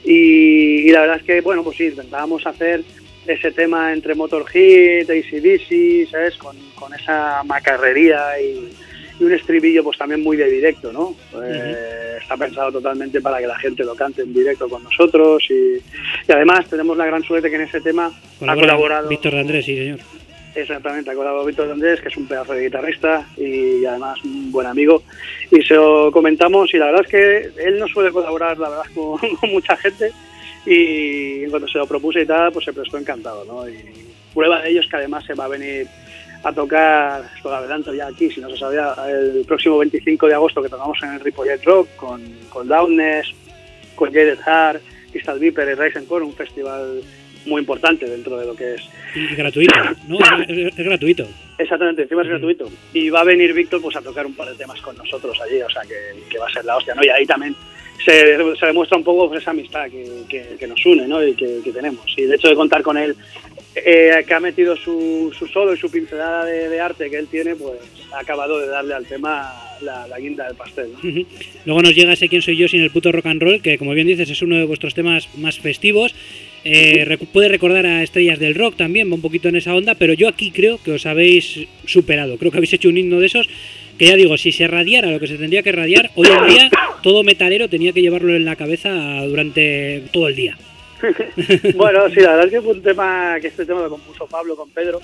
Y la verdad es que, bueno, pues sí, intentábamos hacer ese tema entre Motorhead, AC/DC, ¿sabes? Con esa macarrería y un estribillo pues también muy de directo, ¿no? Está pensado totalmente para que la gente lo cante en directo con nosotros y además tenemos la gran suerte que en ese tema ha colaborado Víctor de Andrés, sí señor. Exactamente, ha colaborado Víctor de Andrés, que es un pedazo de guitarrista y además un buen amigo, y se lo comentamos y la verdad es que él no suele colaborar, la verdad, con mucha gente, y en cuanto se lo propuse y tal, pues se prestó encantado, ¿no? Y prueba de ello es que además se va a venir a tocar, esto lo adelanto ya aquí, si no se sabía, el próximo 25 de agosto que tocamos en el Ripollet Rock con Downes, con Jaded Heart, Crystal Viper y Rise and Core, un festival muy importante dentro de lo que es. Y gratuito, ¿no? Es gratuito. Exactamente, encima es gratuito. Y va a venir Víctor pues a tocar un par de temas con nosotros allí, o sea que va a ser la hostia, ¿no? Y ahí también se demuestra un poco pues, esa amistad que nos une, ¿no? Y que tenemos. Y el hecho de contar con él, que ha metido su solo y su pincelada de arte que él tiene, pues ha acabado de darle al tema la guinda del pastel, ¿no? Luego nos llega ese Quién soy yo sin el puto rock and roll, que como bien dices es uno de vuestros temas más festivos. Puede recordar a Estrellas del Rock también, va un poquito en esa onda, pero yo aquí creo que os habéis superado. Creo que habéis hecho un himno de esos que, ya digo, si se radiara lo que se tendría que radiar, hoy en día todo metalero tenía que llevarlo en la cabeza durante todo el día. Bueno, sí, la verdad es que fue un tema, que este tema lo compuso Pablo con Pedro,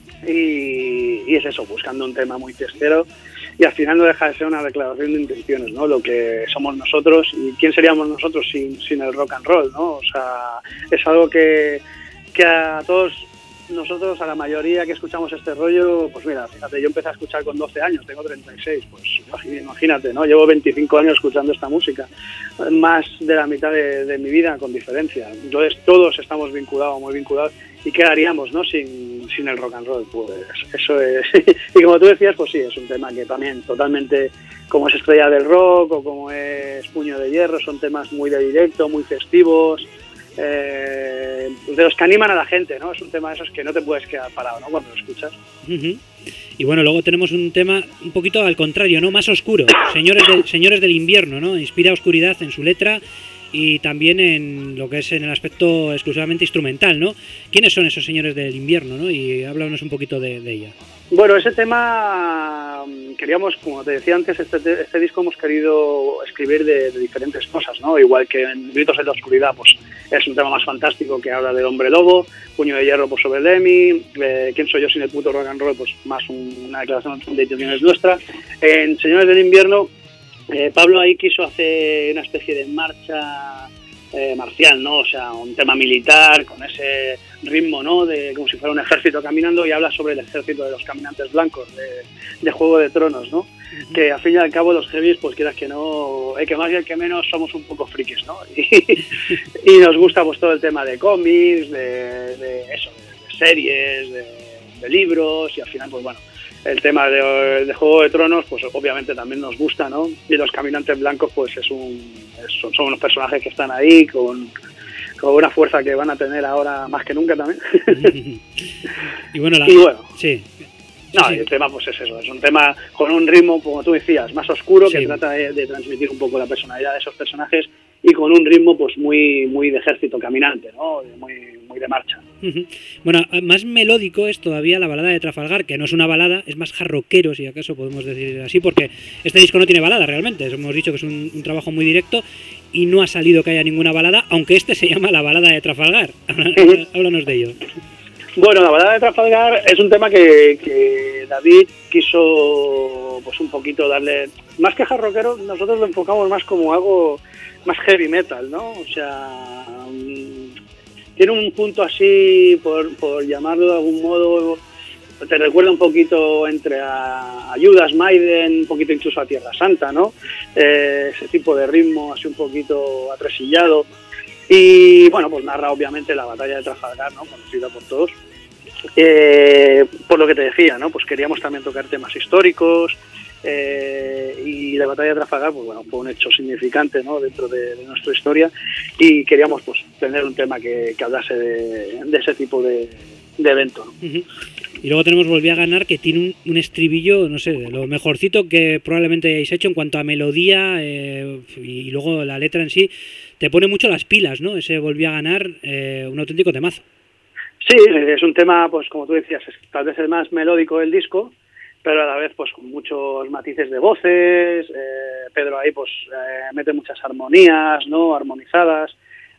y es eso, buscando un tema muy fiestero, y al final no deja de ser una declaración de intenciones, ¿no? Lo que somos nosotros y quién seríamos nosotros sin el rock and roll, ¿no? O sea, es algo que a todos nosotros, a la mayoría que escuchamos este rollo, pues mira, fíjate, yo empecé a escuchar con 12 años, tengo 36, pues imagínate, ¿no? Llevo 25 años escuchando esta música, más de la mitad de mi vida, con diferencia. Entonces todos estamos vinculados, muy vinculados, ¿y qué haríamos, no? Sin el rock and roll, pues eso es. Y como tú decías, pues sí, es un tema que también totalmente, como es Estrella del Rock o como es Puño de Hierro, son temas muy de directo, muy festivos, de los que animan a la gente, ¿no? Es un tema de esos que no te puedes quedar parado, ¿no? Cuando lo escuchas. Y bueno, luego tenemos un tema un poquito al contrario, ¿no? Más oscuro, Señores del Invierno, ¿no? Inspira oscuridad en su letra y también en lo que es en el aspecto exclusivamente instrumental, ¿no? ¿Quiénes son esos Señores del Invierno, no? Y háblanos un poquito de ella. Bueno, ese tema queríamos, como te decía antes, este disco hemos querido escribir de diferentes cosas, ¿no? Igual que en Gritos en la Oscuridad, pues es un tema más fantástico que habla del hombre lobo, Puño de Hierro pues sobre Lemmy, ¿Quién soy yo sin el puto rock and roll? Pues más una declaración de intenciones nuestra. En Señores del Invierno, Pablo ahí quiso hacer una especie de marcha marcial, ¿no? O sea, un tema militar con ese ritmo, ¿no? De como si fuera un ejército caminando, y habla sobre el ejército de los caminantes blancos de Juego de Tronos, ¿no? Que al fin y al cabo los heavies, pues quieras que no, el que más y el que menos somos un poco frikis, ¿no? Y nos gusta pues todo el tema de cómics, de series, de libros, y al final pues bueno, el tema de Juego de Tronos pues obviamente también nos gusta, ¿no? Y los caminantes blancos pues son unos personajes que están ahí con una fuerza que van a tener ahora más que nunca también. Y bueno, sí. No, y el tema pues es eso, es un tema con un ritmo, como tú decías, más oscuro, sí, que trata de transmitir un poco la personalidad de esos personajes, y con un ritmo pues muy de ejército caminante, ¿no? Muy de marcha. Bueno, más melódico es todavía la balada de Trafalgar, que no es una balada, es más jarroquero, si acaso podemos decir así, porque este disco no tiene balada realmente, hemos dicho que es un trabajo muy directo y no ha salido que haya ninguna balada, aunque este se llama la balada de Trafalgar. Háblanos de ello. Bueno, la balada de Trafalgar es un tema que David quiso pues un poquito darle, más que jarroquero, nosotros lo enfocamos más como algo más heavy metal, ¿no? O sea, tiene un punto así, por llamarlo de algún modo, te recuerda un poquito entre a Judas, Maiden, un poquito incluso a Tierra Santa, ¿no? Ese tipo de ritmo así un poquito atresillado. Y bueno, pues narra obviamente la batalla de Trafalgar, ¿no? Conocida por todos. Por lo que te decía, ¿no? Pues queríamos también tocar temas históricos, y la batalla de Trafalgar, pues bueno, fue un hecho significante, ¿no? Dentro de nuestra historia, y queríamos pues tener un tema que hablase de ese tipo de evento, ¿no? Uh-huh. Y luego tenemos Volví a ganar, que tiene un estribillo, no sé, de lo mejorcito que probablemente hayáis hecho en cuanto a melodía, y luego la letra en sí te pone mucho las pilas, ¿no? Ese Volví a ganar, un auténtico temazo. Sí, es un tema, pues como tú decías, es tal vez el más melódico del disco, pero a la vez pues con muchos matices de voces. Pedro ahí pues mete muchas armonías, ¿no? Armonizadas,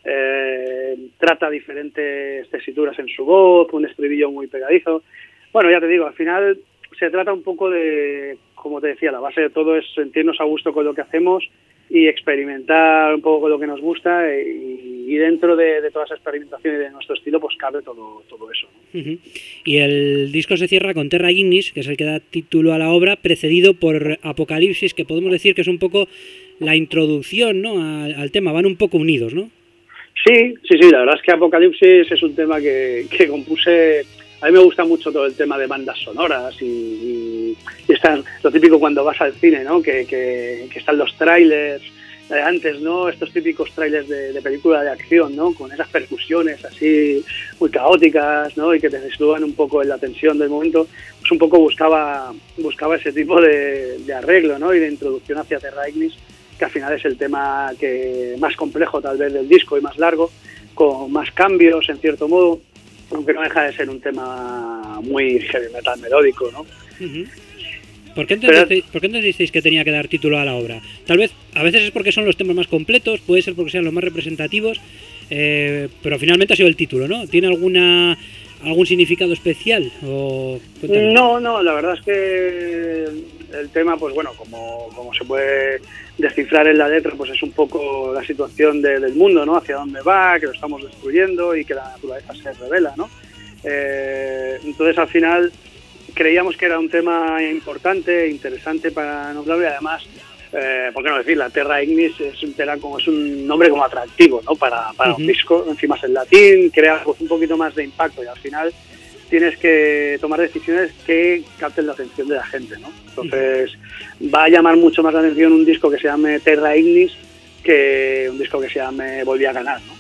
trata diferentes tesituras en su voz, un estribillo muy pegadizo. Bueno, ya te digo, al final se trata un poco de, como te decía, la base de todo es sentirnos a gusto con lo que hacemos y experimentar un poco con lo que nos gusta, y dentro de toda esa experimentación y de nuestro estilo pues cabe todo eso, ¿no? Uh-huh. Y el disco se cierra con Terra Ignis, que es el que da título a la obra, precedido por Apocalipsis, que podemos decir que es un poco la introducción, ¿no? al tema, van un poco unidos, ¿no? Sí, la verdad es que Apocalipsis es un tema que compuse. A mí me gusta mucho todo el tema de bandas sonoras y están, lo típico cuando vas al cine, ¿no? Que están los trailers, antes, ¿no? Estos típicos trailers de película de acción, ¿no? Con esas percusiones así muy caóticas, ¿no? Y que te desnudan un poco en la tensión del momento. Pues un poco buscaba ese tipo de arreglo, ¿no? Y de introducción hacia Terra Ignis, que al final es el tema que más complejo tal vez del disco y más largo, con más cambios en cierto modo, aunque no deja de ser un tema muy heavy metal melódico, ¿no? Uh-huh. ¿Por qué entendisteis que tenía que dar título a la obra? Tal vez, a veces es porque son los temas más completos, puede ser porque sean los más representativos, pero finalmente ha sido el título, ¿no? ¿Tiene algún significado especial? No, la verdad es que el tema, pues bueno, como se puede descifrar en la letra, pues es un poco la situación del mundo, ¿no? Hacia dónde va, que lo estamos destruyendo y que la naturaleza se revela, ¿no? Entonces al final creíamos que era un tema importante, interesante para nombrar, y además, ¿por qué no decir? La Terra Ignis es un nombre como atractivo, ¿no? Para uh-huh. Un disco, encima es en latín, crea pues, un poquito más de impacto, y al final tienes que tomar decisiones que capten la atención de la gente, ¿no? Entonces va a llamar mucho más la atención un disco que se llame Terra Ignis que un disco que se llame Volví a ganar, ¿no?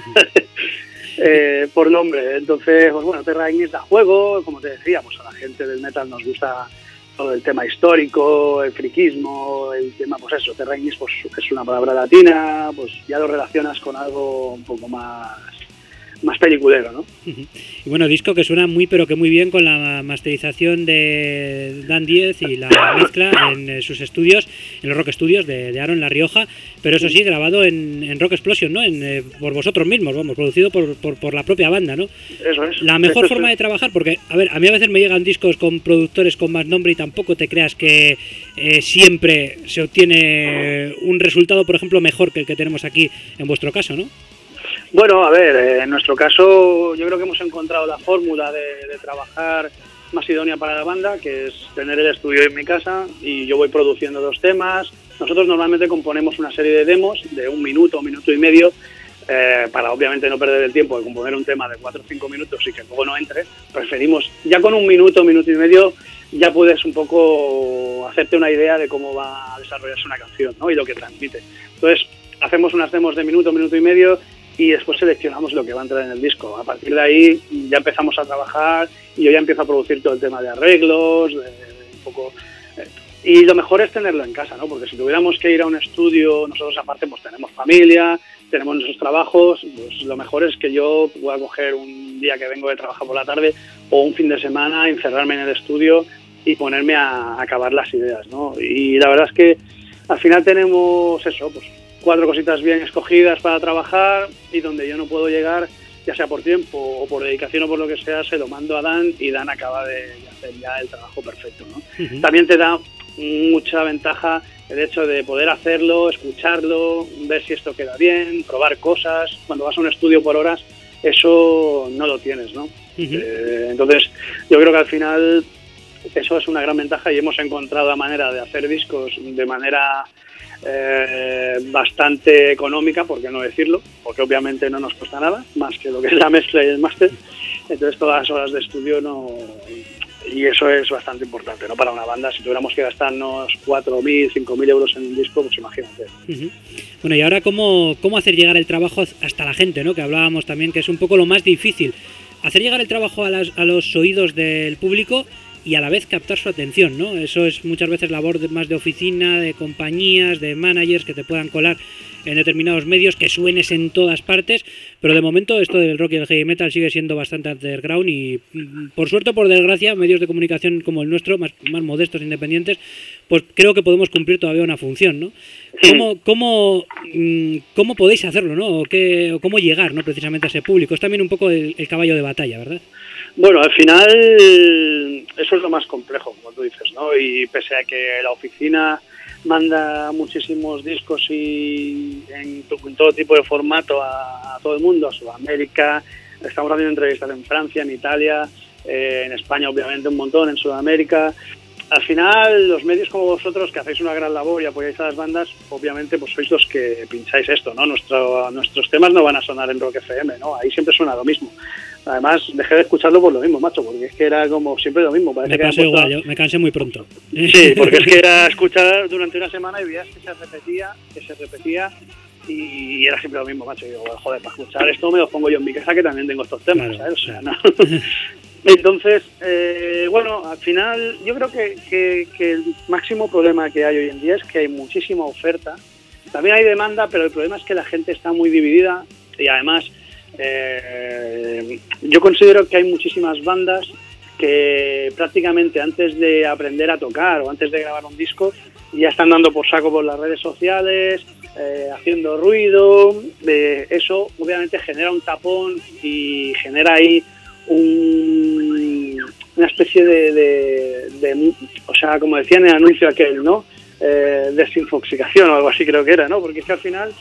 Por nombre. Entonces, pues bueno, Terra Ignis da juego, como te decía, pues a la gente del metal nos gusta todo el tema histórico, el friquismo, el tema, pues eso, Terra Ignis pues es una palabra latina, pues ya lo relacionas con algo un poco más peliculero, ¿no? Uh-huh. Y bueno, disco que suena muy pero que muy bien con la masterización de Dan Diez y la mezcla en sus estudios, en los Rock Studios de Aaron La Rioja, pero eso sí, grabado en Rock Explosion, ¿no? Por vosotros mismos, vamos, producido por la propia banda, ¿no? Eso es. La mejor forma de trabajar, porque, a ver, a mí a veces me llegan discos con productores con más nombre y tampoco te creas que siempre se obtiene un resultado, por ejemplo, mejor que el que tenemos aquí en vuestro caso, ¿no? Bueno, a ver, en nuestro caso yo creo que hemos encontrado la fórmula de trabajar más idónea para la banda, que es tener el estudio en mi casa y yo voy produciendo 2 temas. Nosotros normalmente componemos una serie de demos de 1 minuto, 1 minuto y medio, para obviamente no perder el tiempo de componer un tema de 4 o 5 minutos y que luego no entre. Preferimos, ya con 1 minuto, 1 minuto y medio, ya puedes un poco hacerte una idea de cómo va a desarrollarse una canción, ¿no? Y lo que transmite. Entonces, hacemos unas demos de minuto, 1 minuto y medio, y después seleccionamos lo que va a entrar en el disco. A partir de ahí ya empezamos a trabajar y yo ya empiezo a producir todo el tema de arreglos, un poco. Y lo mejor es tenerlo en casa, ¿no? Porque si tuviéramos que ir a un estudio, nosotros aparte pues tenemos familia, tenemos nuestros trabajos, pues lo mejor es que yo pueda coger un día que vengo de trabajar por la tarde o un fin de semana, encerrarme en el estudio y ponerme a acabar las ideas, ¿no? Y la verdad es que al final tenemos eso, pues 4 cositas bien escogidas para trabajar, y donde yo no puedo llegar, ya sea por tiempo o por dedicación o por lo que sea, se lo mando a Dan y Dan acaba de hacer ya el trabajo perfecto, ¿no? Uh-huh. También te da mucha ventaja el hecho de poder hacerlo, escucharlo, ver si esto queda bien, probar cosas. Cuando vas a un estudio por horas, eso no lo tienes, ¿no? Uh-huh. Entonces, yo creo que al final eso es una gran ventaja y hemos encontrado la manera de hacer discos de manera bastante económica, por qué no decirlo, porque obviamente no nos cuesta nada, más que lo que es la mezcla y el máster. Entonces todas las horas de estudio no... Y eso es bastante importante, ¿no? Para una banda, si tuviéramos que gastarnos 4.000, 5.000 euros en un disco, pues imagínate. Uh-huh. Bueno, y ahora, ¿cómo hacer llegar el trabajo hasta la gente, ¿no? Que hablábamos también, que es un poco lo más difícil. Hacer llegar el trabajo a los oídos del público y a la vez captar su atención, ¿no? Eso es muchas veces labor más de oficina, de compañías, de managers que te puedan colar en determinados medios, que suenes en todas partes, pero de momento esto del rock y el heavy metal sigue siendo bastante underground y, por suerte o por desgracia, medios de comunicación como el nuestro, más modestos, independientes, pues creo que podemos cumplir todavía una función, ¿no? ¿Cómo podéis hacerlo, ¿no? O cómo llegar, ¿no? Precisamente a ese público. Es también un poco el caballo de batalla, ¿verdad? Bueno, al final eso es lo más complejo, como tú dices, ¿no? Y pese a que la oficina manda muchísimos discos y en todo tipo de formato a todo el mundo, a Sudamérica, estamos haciendo entrevistas en Francia, en Italia, en España obviamente un montón, en Sudamérica. Al final, los medios como vosotros, que hacéis una gran labor y apoyáis a las bandas, obviamente pues sois los que pincháis esto, ¿no? Nuestros temas no van a sonar en Rock FM, ¿no? Ahí siempre suena lo mismo. Además, dejé de escucharlo por lo mismo, macho, porque es que era como siempre lo mismo. Me pasó igual, yo me cansé muy pronto. Sí, porque es que era escuchar durante una semana y veías que se repetía y era siempre lo mismo, macho. Y digo, bueno, joder, para escuchar esto me los pongo yo en mi casa, que también tengo estos temas, claro, ¿sabes? O sea, no. Entonces, bueno, al final yo creo que el máximo problema que hay hoy en día es que hay muchísima oferta. También hay demanda, pero el problema es que la gente está muy dividida y además yo considero que hay muchísimas bandas que prácticamente antes de aprender a tocar o antes de grabar un disco ya están dando por saco por las redes sociales, haciendo ruido. Eso obviamente genera un tapón y genera ahí una especie de o sea, como decía en el anuncio aquel, ¿no? Desinfoxicación o algo así creo que era, ¿no? Porque es que al final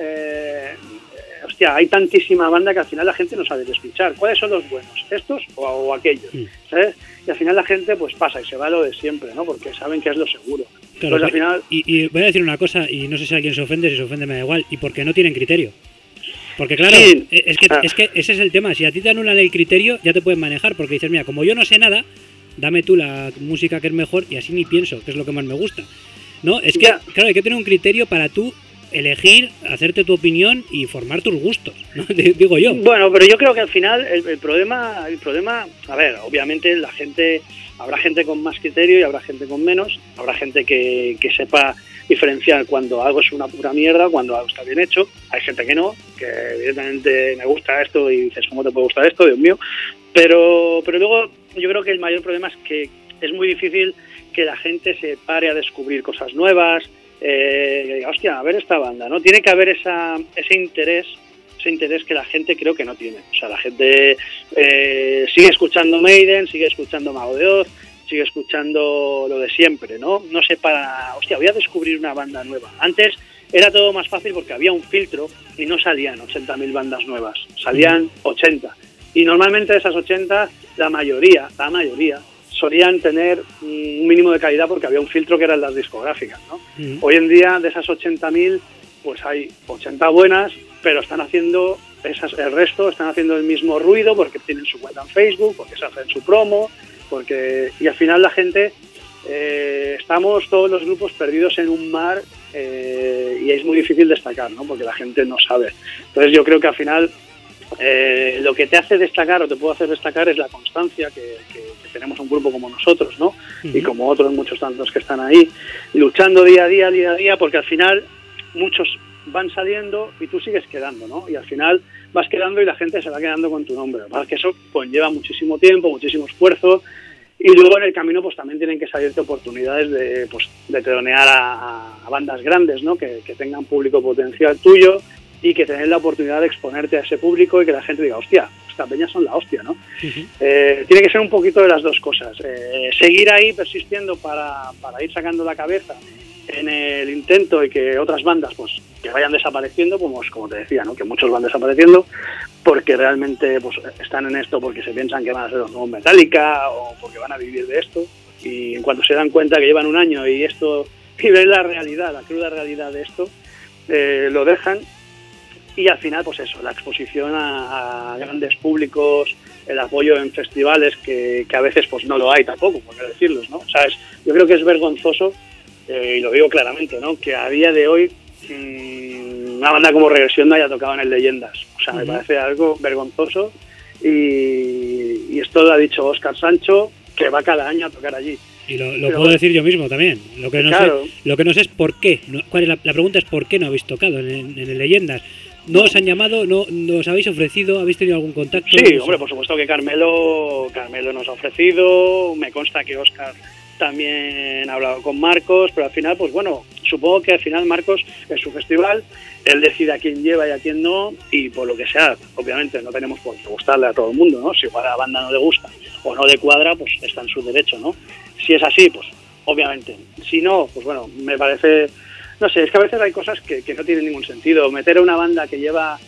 hostia, hay tantísima banda que al final la gente no sabe de escuchar. ¿Cuáles son los buenos? ¿Estos o aquellos? ¿Sabes? Y al final la gente pues pasa y se va a lo de siempre, ¿no? Porque saben que es lo seguro. Claro, al final... y voy a decir una cosa, y no sé si alguien se ofende, si se ofende me da igual, y porque no tienen criterio. Porque claro, sí. es que ese es el tema. Si a ti te anulan el criterio, ya te pueden manejar, porque dices, mira, como yo no sé nada, dame tú la música que es mejor y así ni pienso, que es lo que más me gusta. ¿No? Es que, claro, hay que tener un criterio para tú elegir, hacerte tu opinión y formar tus gustos, ¿no? Digo yo. Bueno, pero yo creo que al final el problema, a ver, obviamente habrá gente con más criterio y habrá gente con menos, habrá gente que sepa diferenciar cuando algo es una pura mierda, cuando algo está bien hecho, hay gente que no, que evidentemente me gusta esto y dices, ¿cómo te puede gustar esto? Dios mío, pero luego yo creo que el mayor problema es que es muy difícil que la gente se pare a descubrir cosas nuevas, hostia, a ver esta banda, ¿no? Tiene que haber ese interés que la gente creo que no tiene. O sea, la gente sigue escuchando Maiden, sigue escuchando Mago de Oz, sigue escuchando lo de siempre, ¿no? No sé, hostia, voy a descubrir una banda nueva. Antes era todo más fácil porque había un filtro y no salían 80.000 bandas nuevas, salían 80. Y normalmente de esas 80, la mayoría solían tener un mínimo de calidad porque había un filtro que eran las discográficas, ¿no? Hoy en día, de esas 80.000, pues hay 80 buenas, pero están haciendo el resto están haciendo el mismo ruido porque tienen su cuenta en Facebook, porque se hacen su promo, y al final la gente estamos todos los grupos perdidos en un mar y es muy difícil destacar, ¿no? Porque la gente no sabe. Entonces yo creo que al final lo que te hace destacar o te puede hacer destacar es la constancia que tenemos un grupo como nosotros, ¿no? Y como otros muchos tantos que están ahí luchando día a día, porque al final muchos van saliendo y tú sigues quedando, ¿no? Y al final vas quedando y la gente se va quedando con tu nombre. Lo que pasa es que eso pues lleva muchísimo tiempo, muchísimo esfuerzo, y luego en el camino pues también tienen que salirte oportunidades de telonear a bandas grandes, ¿no? Que tengan público potencial tuyo y que tengan la oportunidad de exponerte a ese público y que la gente diga, hostia, estas peñas son la hostia, ¿no? Tiene que ser un poquito de las dos cosas. Seguir ahí persistiendo para ir sacando la cabeza en el intento de que otras bandas pues que vayan desapareciendo, como te decía, ¿no? Que muchos van desapareciendo porque realmente pues están en esto porque se piensan que van a ser los nuevos Metallica o porque van a vivir de esto, y en cuanto se dan cuenta que llevan un año y esto y ven la realidad, la cruda realidad de esto, lo dejan. Y al final, pues eso, la exposición a grandes públicos, el apoyo en festivales que a veces pues no lo hay tampoco, por qué decirlos, ¿no? O sea, yo creo que es vergonzoso, y lo digo claramente, ¿no? Que a día de hoy una banda como Regresión no haya tocado en el Leyendas. O sea, me parece algo vergonzoso, y esto lo ha dicho Óscar Sancho, que va cada año a tocar allí. Y lo puedo decir yo mismo también. Lo que no sé es por qué. ¿Cuál es la pregunta es por qué no habéis tocado en el Leyendas? ¿No os han llamado? ¿No os habéis ofrecido? ¿Habéis tenido algún contacto? Sí, hombre, por supuesto que Carmelo nos ha ofrecido. Me consta que Óscar también ha hablado con Marcos, pero al final, pues bueno, supongo que al final Marcos en su festival, él decide a quién lleva y a quién no, y por lo que sea, obviamente no tenemos por qué gustarle a todo el mundo, ¿no? Si igual a la banda no le gusta o no le cuadra, pues está en su derecho, ¿no? Si es así, pues obviamente. Si no, pues bueno, me parece... No sé, es que a veces hay cosas que no tienen ningún sentido. Meter a una banda que lleva,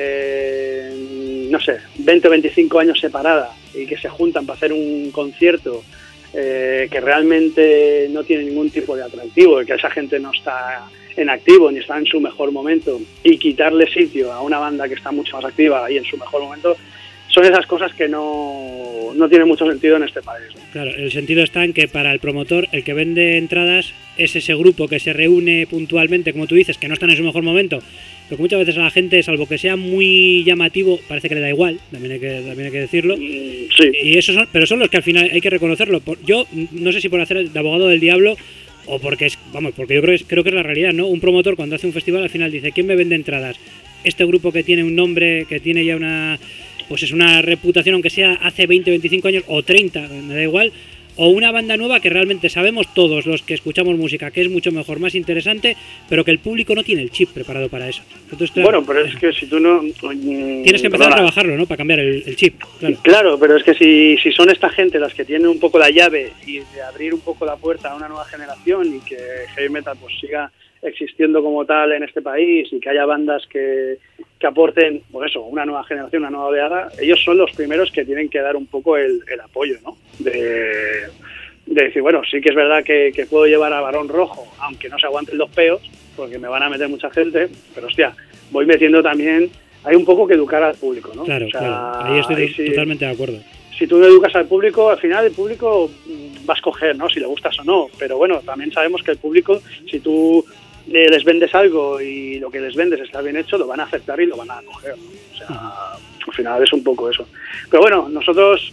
no sé, 20 o 25 años separada y que se juntan para hacer un concierto que realmente no tiene ningún tipo de atractivo, que esa gente no está en activo ni está en su mejor momento, y quitarle sitio a una banda que está mucho más activa y en su mejor momento, son esas cosas que no tienen mucho sentido en este país, ¿no? Claro, el sentido está en que para el promotor, el que vende entradas es ese grupo que se reúne puntualmente, como tú dices, que no están en su mejor momento, pero que muchas veces a la gente, salvo que sea muy llamativo, parece que le da igual, también hay que decirlo. Sí. Y pero son los que al final hay que reconocerlo. Yo no sé si por hacer de abogado del diablo o porque porque yo creo que es la realidad, ¿no? Un promotor cuando hace un festival al final dice, ¿quién me vende entradas? Este grupo que tiene un nombre, que tiene ya pues es una reputación, aunque sea hace 20, 25 años o 30, me da igual, o una banda nueva que realmente sabemos todos los que escuchamos música que es mucho mejor, más interesante, pero que el público no tiene el chip preparado para eso. Entonces, claro, bueno, pero es que si tú no... tienes que empezar a trabajarlo, ¿no? Para cambiar el chip. Claro, pero es que si son esta gente las que tienen un poco la llave y de abrir un poco la puerta a una nueva generación y que heavy metal pues siga existiendo como tal en este país y que haya bandas que aporten, pues eso, una nueva generación, una nueva oleada, ellos son los primeros que tienen que dar un poco el apoyo, ¿no? De decir, bueno, sí que es verdad que puedo llevar a Barón Rojo, aunque no se aguanten los peos, porque me van a meter mucha gente, pero hostia, voy metiendo también, hay un poco que educar al público, ¿no? Claro, o sea, claro, ahí estoy totalmente de acuerdo. Si tú no educas al público, al final el público va a escoger, ¿no? Si le gustas o no, pero bueno, también sabemos que el público, si tú les vendes algo y lo que les vendes está bien hecho, lo van a aceptar y lo van a acoger, ¿no? O sea, al final es un poco eso. Pero bueno, nosotros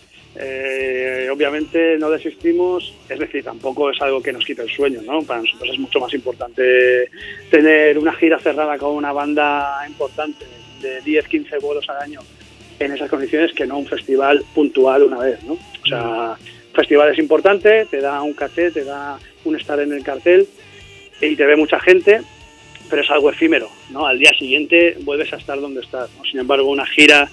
obviamente no desistimos, es decir, tampoco es algo que nos quite el sueño, ¿no? Para nosotros es mucho más importante tener una gira cerrada con una banda importante de 10, 15 bolos al año en esas condiciones que no un festival puntual una vez, ¿no? O sea, festival es importante, te da un caché, te da un estar en el cartel y te ve mucha gente, pero es algo efímero, ¿no? Al día siguiente vuelves a estar donde estás, ¿no? Sin embargo, una gira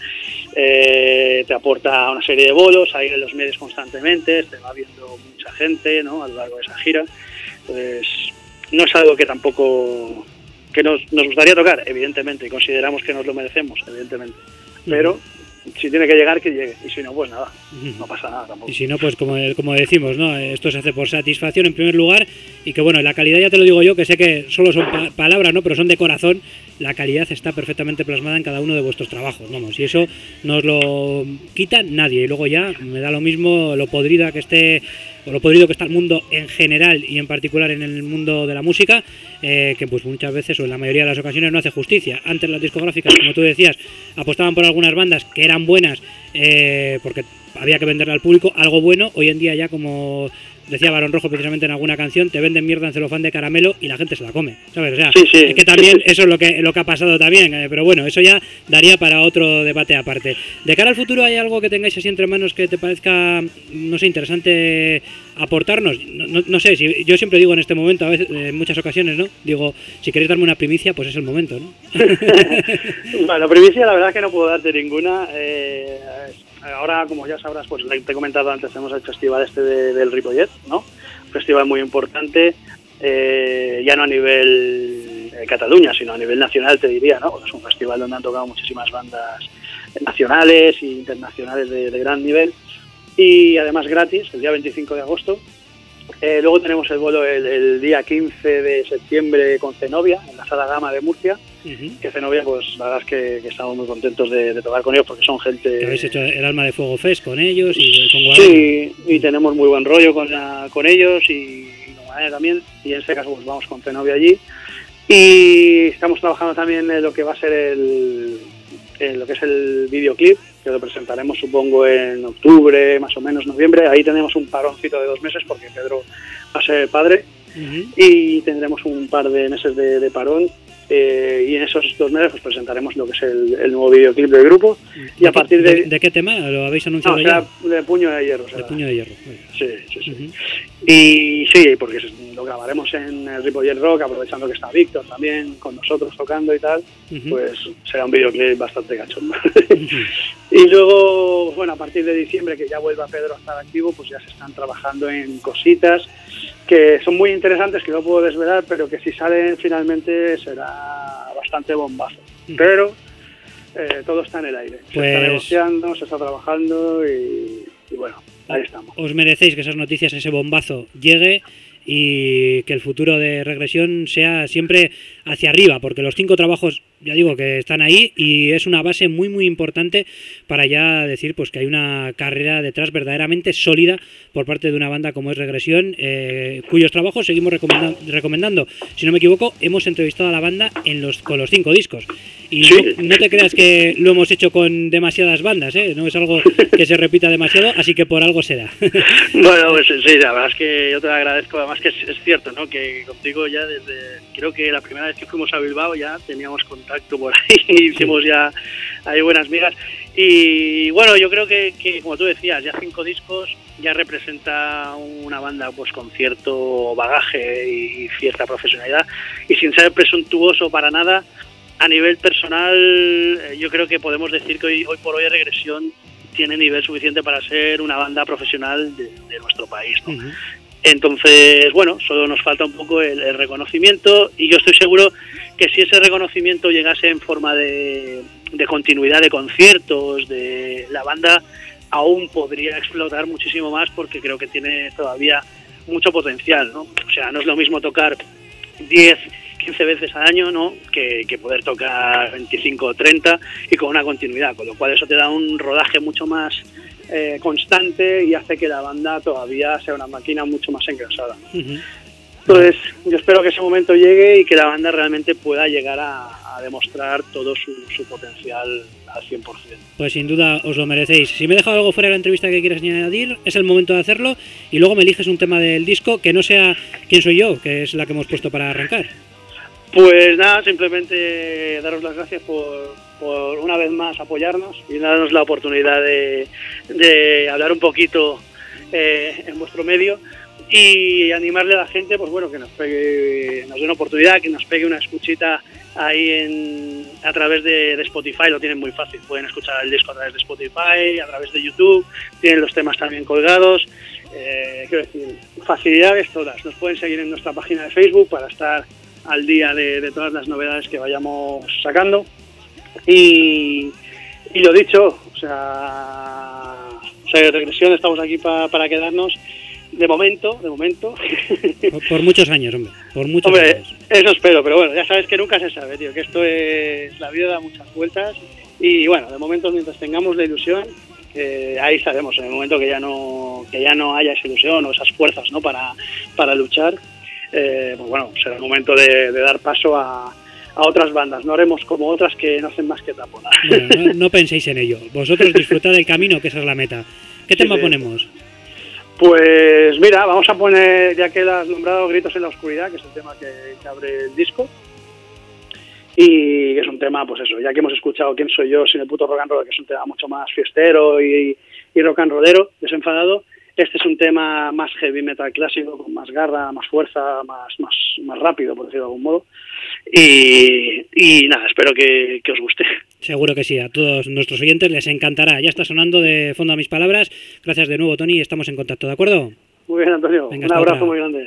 te aporta una serie de bolos, a ir en los medios constantemente, te va viendo mucha gente, ¿no? A lo largo de esa gira. Entonces, no es algo que tampoco que nos gustaría tocar, evidentemente, y consideramos que nos lo merecemos, evidentemente. Pero si tiene que llegar, que llegue, y si no, pues nada, no pasa nada tampoco. Y si no, pues como decimos, ¿no? Esto se hace por satisfacción en primer lugar, y que bueno, la calidad ya te lo digo yo, que sé que solo son palabras, ¿no? Pero son de corazón. La calidad está perfectamente plasmada en cada uno de vuestros trabajos, vamos, y eso no os lo quita nadie. Y luego ya me da lo mismo lo podrido que esté el mundo en general y en particular en el mundo de la música, que pues muchas veces o en la mayoría de las ocasiones no hace justicia. Antes las discográficas, como tú decías, apostaban por algunas bandas que eran buenas porque había que venderle al público algo bueno. Hoy en día ya, como decía Barón Rojo precisamente en alguna canción, te venden mierda en celofán de caramelo y la gente se la come, ¿sabes? O sea, sí, es que también eso es lo que ha pasado también, pero bueno, eso ya daría para otro debate aparte. De cara al futuro, ¿hay algo que tengáis así entre manos que te parezca, no sé, interesante aportarnos? No sé, si yo siempre digo en este momento, a veces, en muchas ocasiones, ¿no? Digo, si queréis darme una primicia, pues es el momento, ¿no? Bueno, primicia la verdad es que no puedo darte ninguna. Ahora, como ya sabrás, pues te he comentado antes, tenemos el festival del Ripollet, ¿no? Un festival muy importante, ya no a nivel Cataluña, sino a nivel nacional, te diría, ¿no? Es un festival donde han tocado muchísimas bandas nacionales e internacionales de gran nivel, y además gratis, el día 25 de agosto, Luego tenemos el bolo el día 15 de septiembre con Zenobia, en la Sala Gama de Murcia. Que Zenobia, pues la verdad es que estamos muy contentos de tocar con ellos porque son gente... Que habéis hecho el Alma de Fuego Fest con ellos y con Guadaña. Sí, y tenemos muy buen rollo con ellos y con Guadaña también. Y en este caso pues vamos con Zenobia allí. Y estamos trabajando también en lo que va a ser lo que es el videoclip, que lo presentaremos supongo en octubre, más o menos noviembre. Ahí tenemos un paroncito de 2 meses porque Pedro va a ser padre. Y tendremos un par de meses de parón. Y en esos 2 meses pues presentaremos lo que es el nuevo videoclip del grupo. Y a partir ¿De qué tema? ¿Lo habéis anunciado ya? De Puño de Hierro. De Puño de Hierro. Sí. Y sí, porque lo grabaremos en el Ripollet Rock, aprovechando que está Víctor también con nosotros tocando y tal, pues será un videoclip bastante cachondo. Y luego, bueno, a partir de diciembre, que ya vuelva Pedro a estar activo, pues ya se están trabajando en cositas que son muy interesantes, que no puedo desvelar, pero que si salen finalmente será bastante bombazo. Pero todo está en el aire. Se está negociando, se está trabajando y bueno, ahí estamos. Os merecéis que esas noticias, ese bombazo llegue y que el futuro de Regresión sea siempre hacia arriba, porque los 5 trabajos, ya digo, que están ahí y es una base muy muy importante para ya decir pues que hay una carrera detrás verdaderamente sólida por parte de una banda como es Regresión, cuyos trabajos seguimos recomendando. Si no me equivoco, hemos entrevistado a la banda con los 5 discos y ¿sí? no te creas que lo hemos hecho con demasiadas bandas, no es algo que se repita demasiado, así que por algo será. Bueno, pues sí, la verdad es que yo te lo agradezco, además que es cierto, ¿no? Que contigo ya desde, creo que la primera vez que fuimos a Bilbao ya teníamos contacto por ahí, hicimos ya ahí buenas migas y bueno, yo creo que como tú decías, ya 5 discos ya representa una banda pues con cierto bagaje y cierta profesionalidad y sin ser presuntuoso para nada. A nivel personal, yo creo que podemos decir que hoy por hoy Regresión tiene nivel suficiente para ser una banda profesional de nuestro país, ¿no? Entonces, bueno, solo nos falta un poco el reconocimiento y yo estoy seguro que si ese reconocimiento llegase en forma de continuidad de conciertos, de la banda aún podría explotar muchísimo más porque creo que tiene todavía mucho potencial, ¿no? O sea, no es lo mismo tocar 10, 15 veces al año, ¿no? Que poder tocar 25 o 30 y con una continuidad, con lo cual eso te da un rodaje mucho más constante y hace que la banda todavía sea una máquina mucho más engrasada. Entonces yo espero que ese momento llegue y que la banda realmente pueda llegar a demostrar todo su potencial al 100%. Pues sin duda os lo merecéis. Si me he dejado algo fuera de la entrevista que quieres añadir, es el momento de hacerlo y luego me eliges un tema del disco que no sea Quién soy yo, que es la que hemos puesto para arrancar. Pues nada, simplemente daros las gracias por una vez más apoyarnos y darnos la oportunidad de hablar un poquito en vuestro medio y animarle a la gente, pues bueno, que nos dé una oportunidad, que nos pegue una escuchita ahí a través de Spotify. Lo tienen muy fácil, pueden escuchar el disco a través de Spotify, a través de YouTube, tienen los temas también colgados. Quiero decir, facilidades todas. Nos pueden seguir en nuestra página de Facebook para estar al día de todas las novedades que vayamos sacando y lo dicho, o sea, Regresión, estamos aquí para quedarnos de momento por muchos años, hombre, por muchos años. Eso espero, pero bueno, ya sabes que nunca se sabe, tío, que esto es la vida, da muchas vueltas y bueno, de momento mientras tengamos la ilusión, ahí estaremos. En el momento que ya no haya esa ilusión o esas fuerzas, ¿no? para luchar, pues bueno, será el momento de dar paso a otras bandas. No haremos como otras que no hacen más que taponar. Bueno, no penséis en ello. Vosotros disfrutad del camino, que esa es la meta. ¿Qué tema ponemos? Pues mira, vamos a poner, ya que lo has nombrado, Gritos en la Oscuridad, que es el tema que abre el disco. Y es un tema, pues eso, ya que hemos escuchado Quién soy yo sin el puto rock and roll, que es un tema mucho más fiestero y rock and rollero, desenfadado. Este es un tema más heavy metal clásico, con más garra, más fuerza, más rápido, por decirlo de algún modo. Y nada, espero que os guste. Seguro que sí, a todos nuestros oyentes les encantará. Ya está sonando de fondo a mis palabras. Gracias de nuevo, Tony, estamos en contacto, ¿de acuerdo? Muy bien, Antonio. Venga, un abrazo muy grande.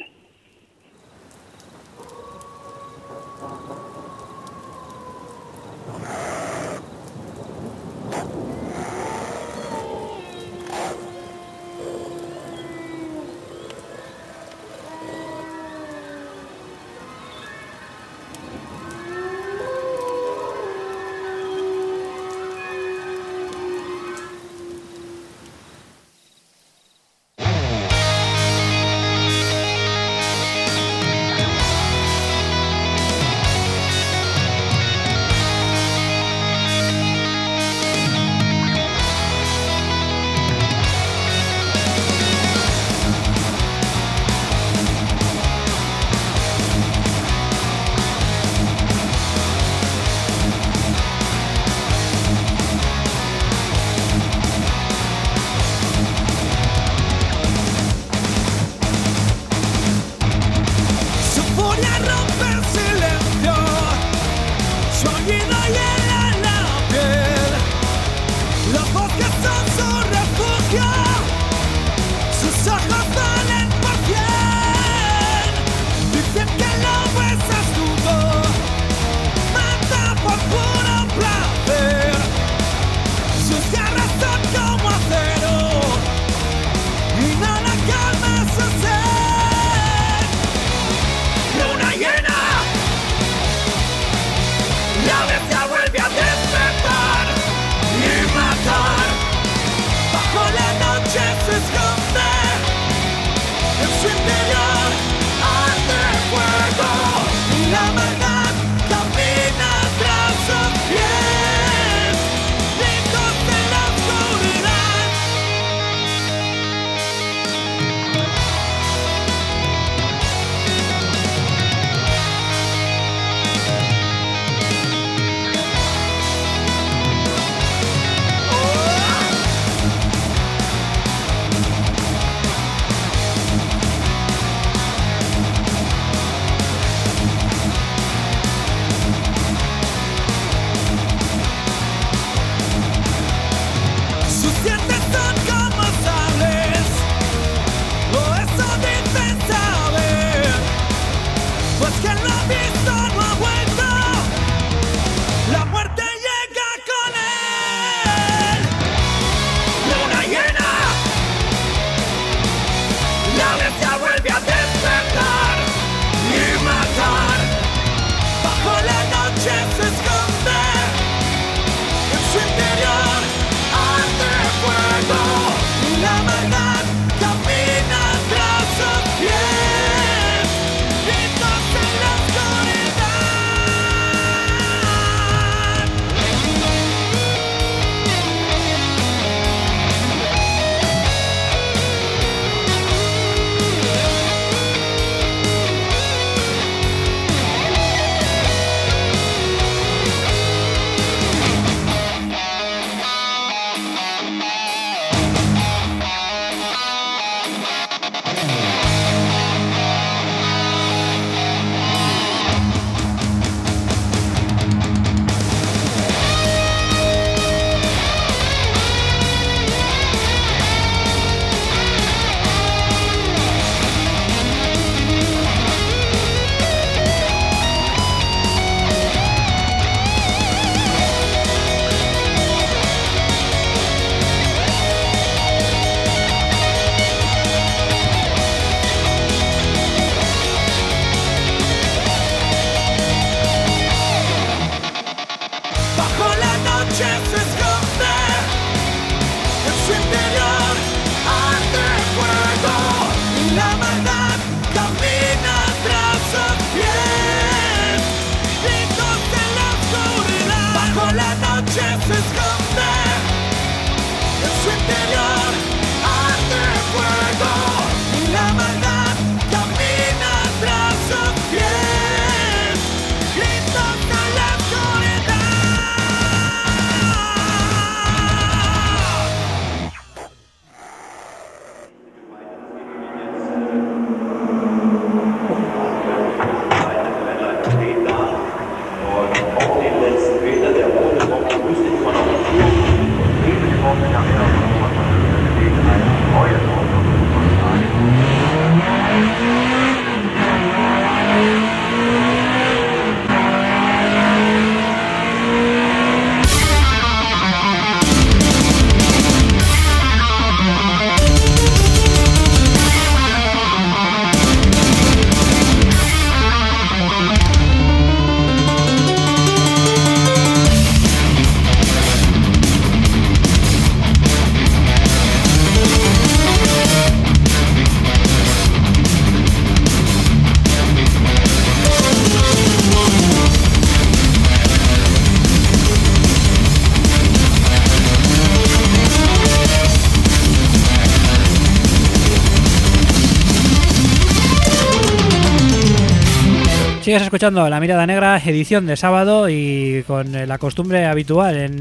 Sigues escuchando La Mirada Negra, edición de sábado, y con la costumbre habitual en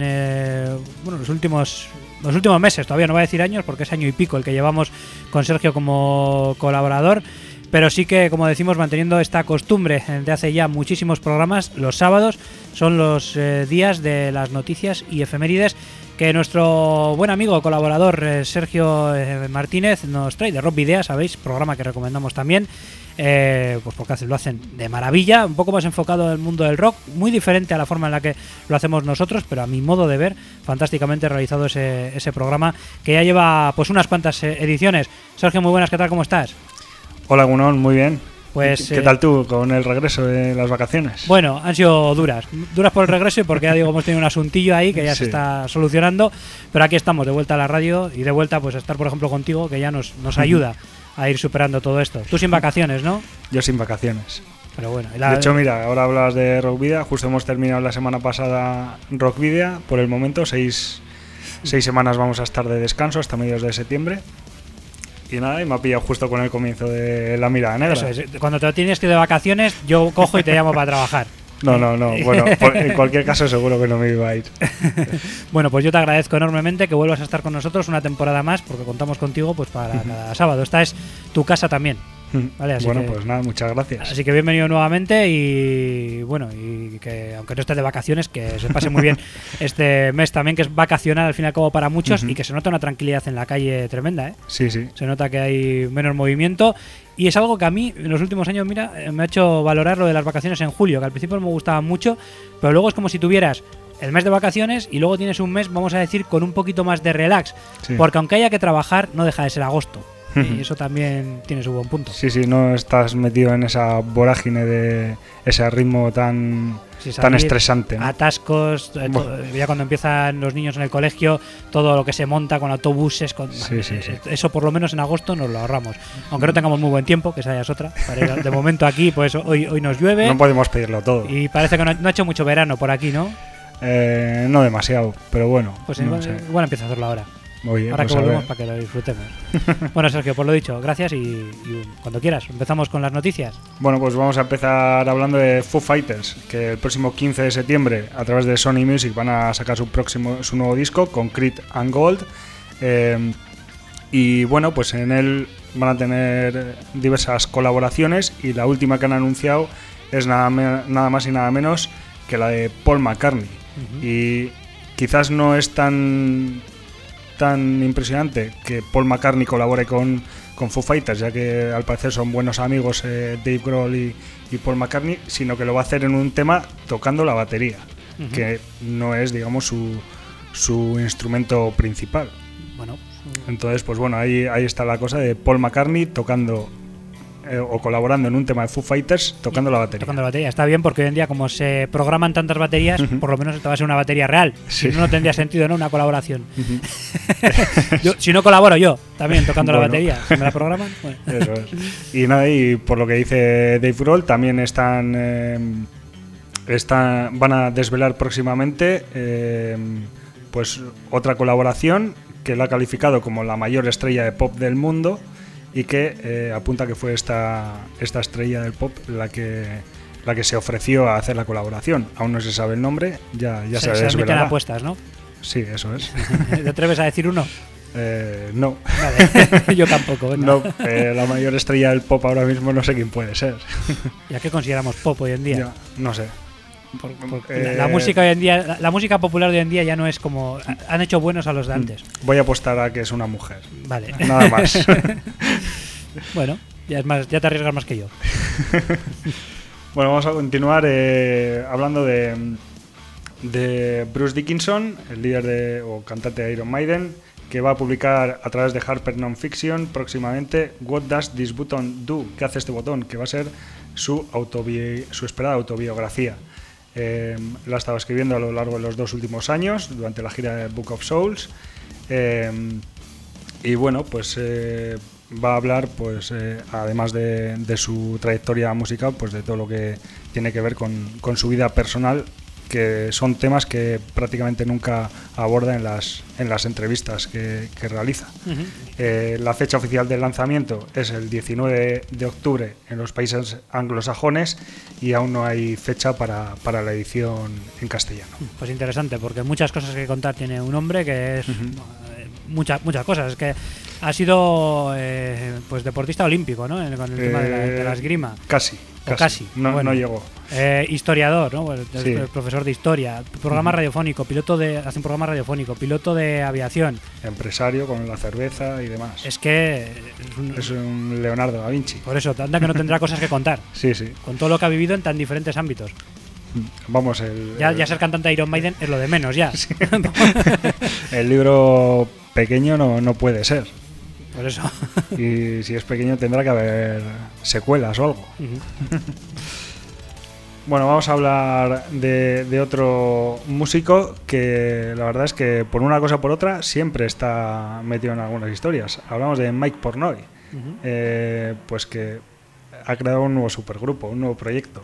los últimos meses, todavía no voy a decir años porque es año y pico el que llevamos con Sergio como colaborador, pero sí que, como decimos, manteniendo esta costumbre de hace ya muchísimos programas. Los sábados son los días de las noticias y efemérides que nuestro buen amigo colaborador Sergio Martínez nos trae de Rock Video, sabéis, programa que recomendamos también, pues porque lo hacen de maravilla, un poco más enfocado en el mundo del rock, muy diferente a la forma en la que lo hacemos nosotros, pero a mi modo de ver, fantásticamente realizado ese programa, que ya lleva pues unas cuantas ediciones. Sergio, muy buenas, ¿qué tal? ¿Cómo estás? Hola, Gunón, muy bien. Pues, ¿Qué tal tú con el regreso de las vacaciones? Bueno, han sido duras por el regreso y porque ya digo, hemos tenido un asuntillo ahí que ya se está solucionando, pero aquí estamos de vuelta a la radio y de vuelta pues a estar, por ejemplo, contigo, que ya nos ayuda a ir superando todo esto. Tú sin vacaciones, ¿no? Yo sin vacaciones. Pero bueno, de hecho, mira, ahora hablas de Rock Video, justo hemos terminado la semana pasada Rock Video, por el momento 6 semanas vamos a estar de descanso hasta mediados de septiembre. Y nada, y me ha pillado justo con el comienzo de La Mirada Negra. Eso es, cuando te tienes que ir de vacaciones, yo cojo y te llamo para trabajar. No, bueno, en cualquier caso seguro que no me iba a ir. Bueno, pues yo te agradezco enormemente que vuelvas a estar con nosotros una temporada más, porque contamos contigo pues para cada sábado. Esta es tu casa también. ¿Vale? Así bueno, que, pues nada, muchas gracias. Así que bienvenido nuevamente y bueno, y que aunque no estés de vacaciones, que se pase muy bien este mes también, que es vacacional al fin y al cabo para muchos, y que se nota una tranquilidad en la calle tremenda, ¿eh? Sí. Se nota que hay menos movimiento y es algo que a mí en los últimos años, mira, me ha hecho valorar lo de las vacaciones en julio, que al principio no me gustaba mucho, pero luego es como si tuvieras el mes de vacaciones y luego tienes un mes, vamos a decir, con un poquito más de relax, porque aunque haya que trabajar, no deja de ser agosto. Y eso también tiene su buen punto. Sí, no estás metido en esa vorágine de ese ritmo tan estresante, ¿no? Atascos, ya cuando empiezan los niños en el colegio, todo lo que se monta con autobuses, eso por lo menos en agosto nos lo ahorramos. Aunque no tengamos muy buen tiempo, que esa ya es otra. De momento aquí, pues hoy nos llueve. No podemos pedirlo todo. Y parece que no ha hecho mucho verano por aquí, ¿no? No demasiado, pero bueno. Pues igual empieza a hacerlo ahora. Oye, ahora pues que volvemos para que lo disfrutemos. Bueno, Sergio, por lo dicho, gracias y cuando quieras, empezamos con las noticias. Bueno, pues vamos a empezar hablando de Foo Fighters, que el próximo 15 de septiembre a través de Sony Music van a sacar su nuevo disco, Concrete and Gold. Y bueno, pues en él van a tener diversas colaboraciones y la última que han anunciado es nada más y nada menos que la de Paul McCartney. Y quizás no es tan impresionante que Paul McCartney colabore con Foo Fighters, ya que al parecer son buenos amigos Dave Grohl y Paul McCartney, sino que lo va a hacer en un tema tocando la batería, que no es, digamos, su instrumento principal. Bueno, entonces, pues bueno, ahí está la cosa de Paul McCartney tocando o colaborando en un tema de Foo Fighters tocando la batería. Tocando la batería, está bien, porque hoy en día, como se programan tantas baterías, por lo menos esta va a ser una batería real. Si no tendría sentido, ¿no? Una colaboración. Si no colaboro yo también tocando la batería, si me la programan. Bueno. Eso es. Y nada, y por lo que dice Dave Grohl, también van a desvelar próximamente pues otra colaboración que él ha calificado como la mayor estrella de pop del mundo, y que apunta que fue esta estrella del pop la que se ofreció a hacer la colaboración. Aún no se sabe el nombre, ya se desvelará. Se meten apuestas, ¿no? Sí, eso es. ¿Te atreves a decir uno? No. Vale. Yo tampoco. Venga. No, la mayor estrella del pop ahora mismo no sé quién puede ser. ¿Y a qué consideramos pop hoy en día? Ya, no sé. La música hoy en día, la música popular de hoy en día ya no es como han hecho buenos a los de antes. Voy a apostar a que es una mujer. Vale. Nada más. Bueno, ya te arriesgas más que yo. Bueno, vamos a continuar hablando de Bruce Dickinson, el líder o cantante de Iron Maiden, que va a publicar a través de Harper Nonfiction próximamente What Does This Button Do? ¿Qué hace este botón? Que va a ser su esperada autobiografía. La ha estado escribiendo a lo largo de los 2 últimos años, durante la gira de Book of Souls. Y bueno, pues va a hablar, pues además de su trayectoria musical, pues de todo lo que tiene que ver con su vida personal que son temas que prácticamente nunca aborda en las entrevistas que realiza. La fecha oficial del lanzamiento es el 19 de octubre en los países anglosajones y aún no hay fecha para la edición en castellano. Pues interesante, porque muchas cosas que contar tiene un hombre que es muchas cosas. Es que ha sido pues deportista olímpico, ¿no? Con el tema de la esgrima. Casi. No, bueno, no llegó. Historiador, ¿no? Pues, Sí. Profesor de historia, programa radiofónico, hace un programa radiofónico, piloto de aviación. Empresario con la cerveza y demás. Es que Es un Leonardo da Vinci. por eso, anda que no tendrá cosas que contar. Sí. Con todo lo que ha vivido en tan diferentes ámbitos. Vamos, Ya ser cantante de Iron Maiden es lo de menos, ya. el libro pequeño no puede ser. Por eso. Y si es pequeño tendrá que haber secuelas o algo. Bueno, vamos a hablar de otro músico que la verdad es que por una cosa o por otra siempre está metido en algunas historias. Hablamos de Mike Portnoy, pues que ha creado un nuevo supergrupo, un nuevo proyecto.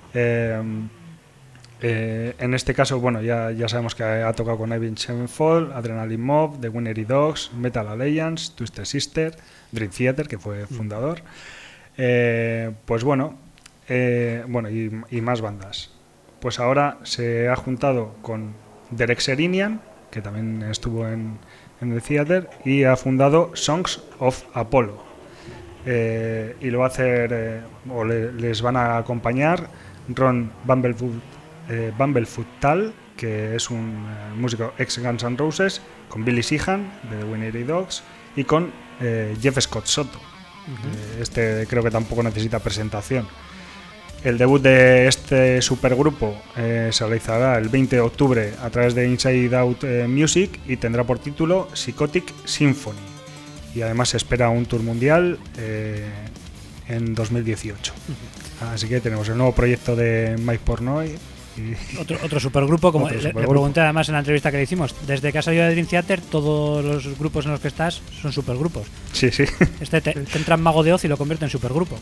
En este caso, bueno, ya sabemos que ha tocado con Avenged Sevenfold, Adrenaline Mob, The Winery Dogs, Metal Alliance, Twisted Sister, Dream Theater, que fue fundador. Pues bueno, y más bandas. Pues ahora se ha juntado con Derek Sherinian, que también estuvo en el Theater, y ha fundado Songs of Apollo. Y lo va a hacer, les van a acompañar Ron Bumblefoot Tal, que es un músico ex Guns N' Roses, con Billy Sheehan de The Winery Dogs y con Jeff Scott Soto. Este creo que tampoco necesita presentación. El debut de este supergrupo se realizará el 20 de octubre a través de Inside Out Music y tendrá por título Psychotic Symphony. Y además se espera un tour mundial en 2018. Así que tenemos el nuevo proyecto de Mike Portnoy. Otro supergrupo, como Otro le supergrupo. pregunté además en la entrevista que le hicimos. Desde que has salido de Dream Theater, todos los grupos en los que estás son supergrupos. Sí. Te entra en Mago de Oz y lo convierte en supergrupo.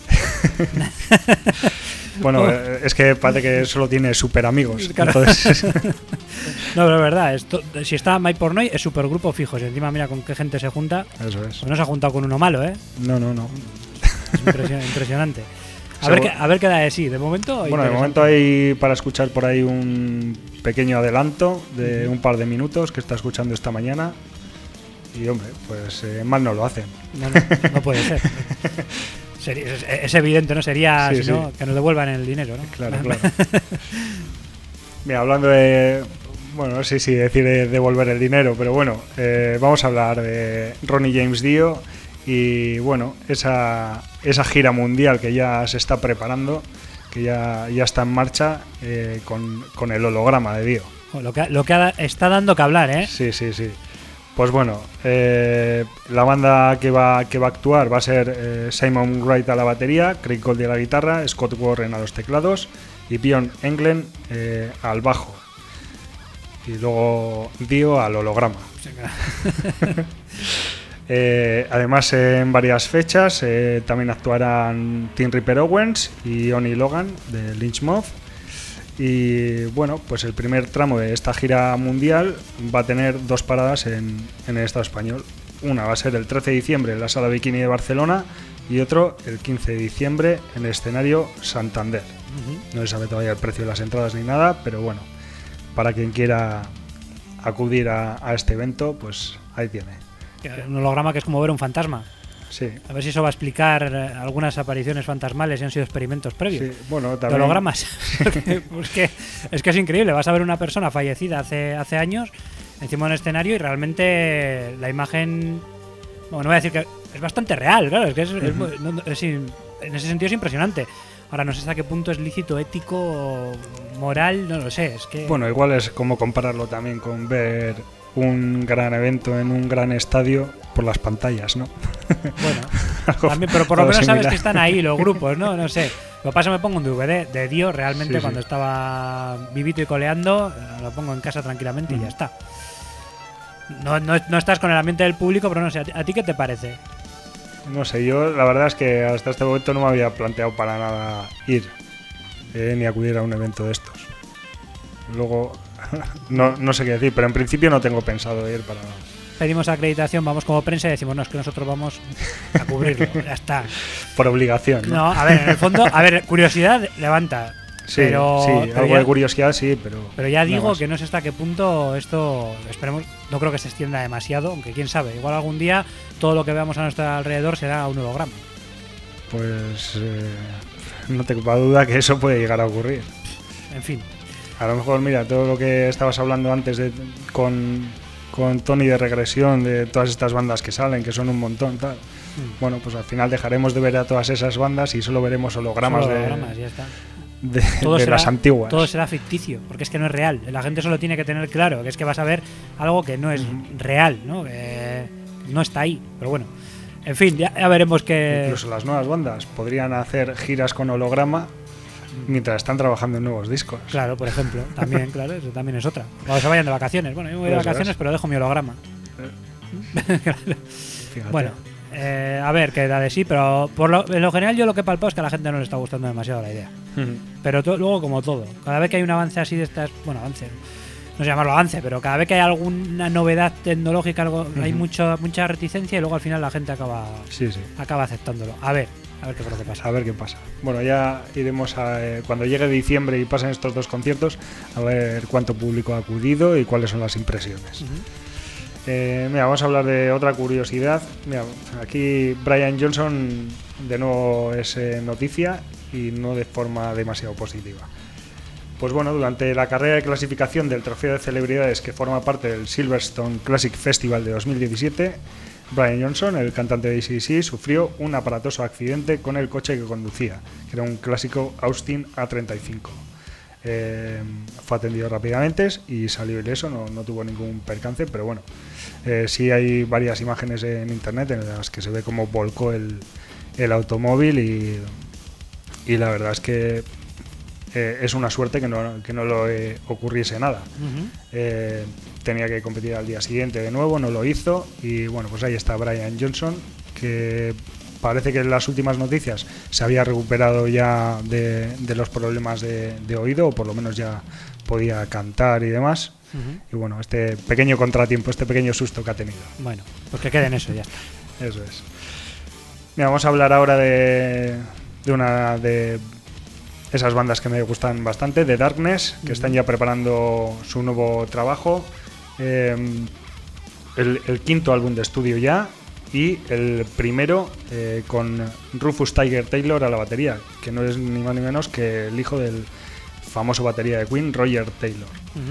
Bueno, es que parece que solo tiene super amigos. Claro. Entonces, No, pero es verdad, si está Mike Portnoy es supergrupo fijo. Si encima mira con qué gente se junta, eso es. pues no se ha juntado con uno malo, ¿eh? No. Es impresionante. A ver qué da de sí. De momento. Bueno, de interesante. momento hay para escuchar por ahí un pequeño adelanto de un par de minutos que está escuchando esta mañana. Y hombre, pues mal no lo hacen. No puede ser. Es evidente, ¿no? Sería Sí, si no, sí. que nos devuelvan el dinero, ¿no? Claro. Mira, hablando de... Bueno, no sé si decir devolver el dinero, pero bueno, vamos a hablar de Ronnie James Dio y bueno, esa gira mundial que ya se está preparando, que ya está en marcha con el holograma de Dio. Lo que está dando que hablar, ¿eh? Sí. Pues bueno, la banda que va a actuar va a ser Simon Wright a la batería, Craig Goldie a la guitarra, Scott Warren a los teclados y Bjorn Englen al bajo. Y luego Dio al holograma. Además, en varias fechas también actuarán Tim Ripper Owens y Oni Logan de Lynch Mob. Y bueno, pues el primer tramo de esta gira mundial va a tener dos paradas en el Estado español. Una va a ser el 13 de diciembre en la Sala Bikini de Barcelona y otro el 15 de diciembre en el escenario Santander. No se sabe todavía el precio de las entradas ni nada, pero bueno, para quien quiera acudir a este evento, pues ahí tiene. Un holograma que es como ver un fantasma. Sí. A ver si eso va a explicar algunas apariciones fantasmales y han sido experimentos previos. Sí, bueno, De también... hologramas. es que es increíble. Vas a ver una persona fallecida hace años encima de un escenario y realmente la imagen... Bueno, no voy a decir que es bastante real, claro. Es que en ese sentido es impresionante. Ahora no sé hasta qué punto es lícito, ético, moral, no lo sé. Es que... Bueno, igual es como compararlo también con ver un gran evento en un gran estadio por las pantallas, ¿no? Bueno, también, pero por lo menos sabes que están ahí los grupos, ¿no? No sé. Lo que pasa es que me pongo un DVD de Dio realmente cuando estaba vivito y coleando, lo pongo en casa tranquilamente y ya está. No estás con el ambiente del público, pero no sé, ¿a ti qué te parece? No sé, yo la verdad es que hasta este momento no me había planteado para nada ir ni acudir a un evento de estos. luego no sé qué decir, pero en principio no tengo pensado ir para... Pedimos acreditación, vamos como prensa y decimos, no, es que nosotros vamos a cubrirlo, ya está. Por obligación, ¿no? No, a ver, en el fondo, curiosidad levanta. Sí, pero algo ya, de curiosidad sí, pero ya digo más. que no sé hasta qué punto esto, esperemos, no creo que se extienda demasiado, aunque quién sabe, igual algún día todo lo que veamos a nuestro alrededor será un holograma. Pues no te quepa duda que eso puede llegar a ocurrir. En fin. A lo mejor, mira, todo lo que estabas hablando antes con Tony de regresión, de todas estas bandas que salen, que son un montón, tal. Bueno, pues al final dejaremos de ver a todas esas bandas y solo veremos hologramas, ya está. de las antiguas. Todo será ficticio, porque es que no es real. La gente solo tiene que tener claro que es que vas a ver algo que no es real, ¿no? Que no está ahí. Pero bueno, en fin, ya veremos que... Incluso las nuevas bandas podrían hacer giras con holograma mientras están trabajando en nuevos discos. Claro, por ejemplo, también, claro, eso también es otra. Cuando se vayan de vacaciones. Bueno, yo me voy de vacaciones, pero dejo mi holograma. Fíjate. Bueno, a ver qué da de sí, pero en lo general yo lo que he palpado es que a la gente no le está gustando demasiado la idea. Pero luego, como todo, cada vez que hay un avance así de estas, bueno, avance, no sé llamarlo avance, pero cada vez que hay alguna novedad tecnológica, hay mucha reticencia y luego al final la gente acaba aceptándolo. A ver qué es lo que pasa. A ver qué pasa. Bueno, ya iremos cuando llegue diciembre y pasen estos dos conciertos, a ver cuánto público ha acudido y cuáles son las impresiones. Mira, vamos a hablar de otra curiosidad. Mira, aquí Brian Johnson de nuevo es noticia y no de forma demasiado positiva. Pues bueno, durante la carrera de clasificación del trofeo de celebridades que forma parte del Silverstone Classic Festival de 2017, Brian Johnson, el cantante de AC/DC, sufrió un aparatoso accidente con el coche que conducía, que era un clásico Austin A35. Fue atendido rápidamente y salió ileso, no tuvo ningún percance, pero bueno, sí hay varias imágenes en internet en las que se ve cómo volcó el automóvil y la verdad es que es una suerte que no le ocurriese nada. Tenía que competir al día siguiente de nuevo, no lo hizo y bueno, pues ahí está Brian Johnson, que parece que en las últimas noticias se había recuperado ya de los problemas de oído, o por lo menos ya podía cantar y demás. Y bueno, este pequeño contratiempo, este pequeño susto que ha tenido. Bueno, pues que quede en eso, ya está. Eso es. Mira, vamos a hablar ahora de una de esas bandas que me gustan bastante, de Darkness, que están ya preparando su nuevo trabajo. El quinto álbum de estudio ya, y el primero con Rufus Tiger Taylor a la batería, que no es ni más ni menos que el hijo del famoso batería de Queen, Roger Taylor.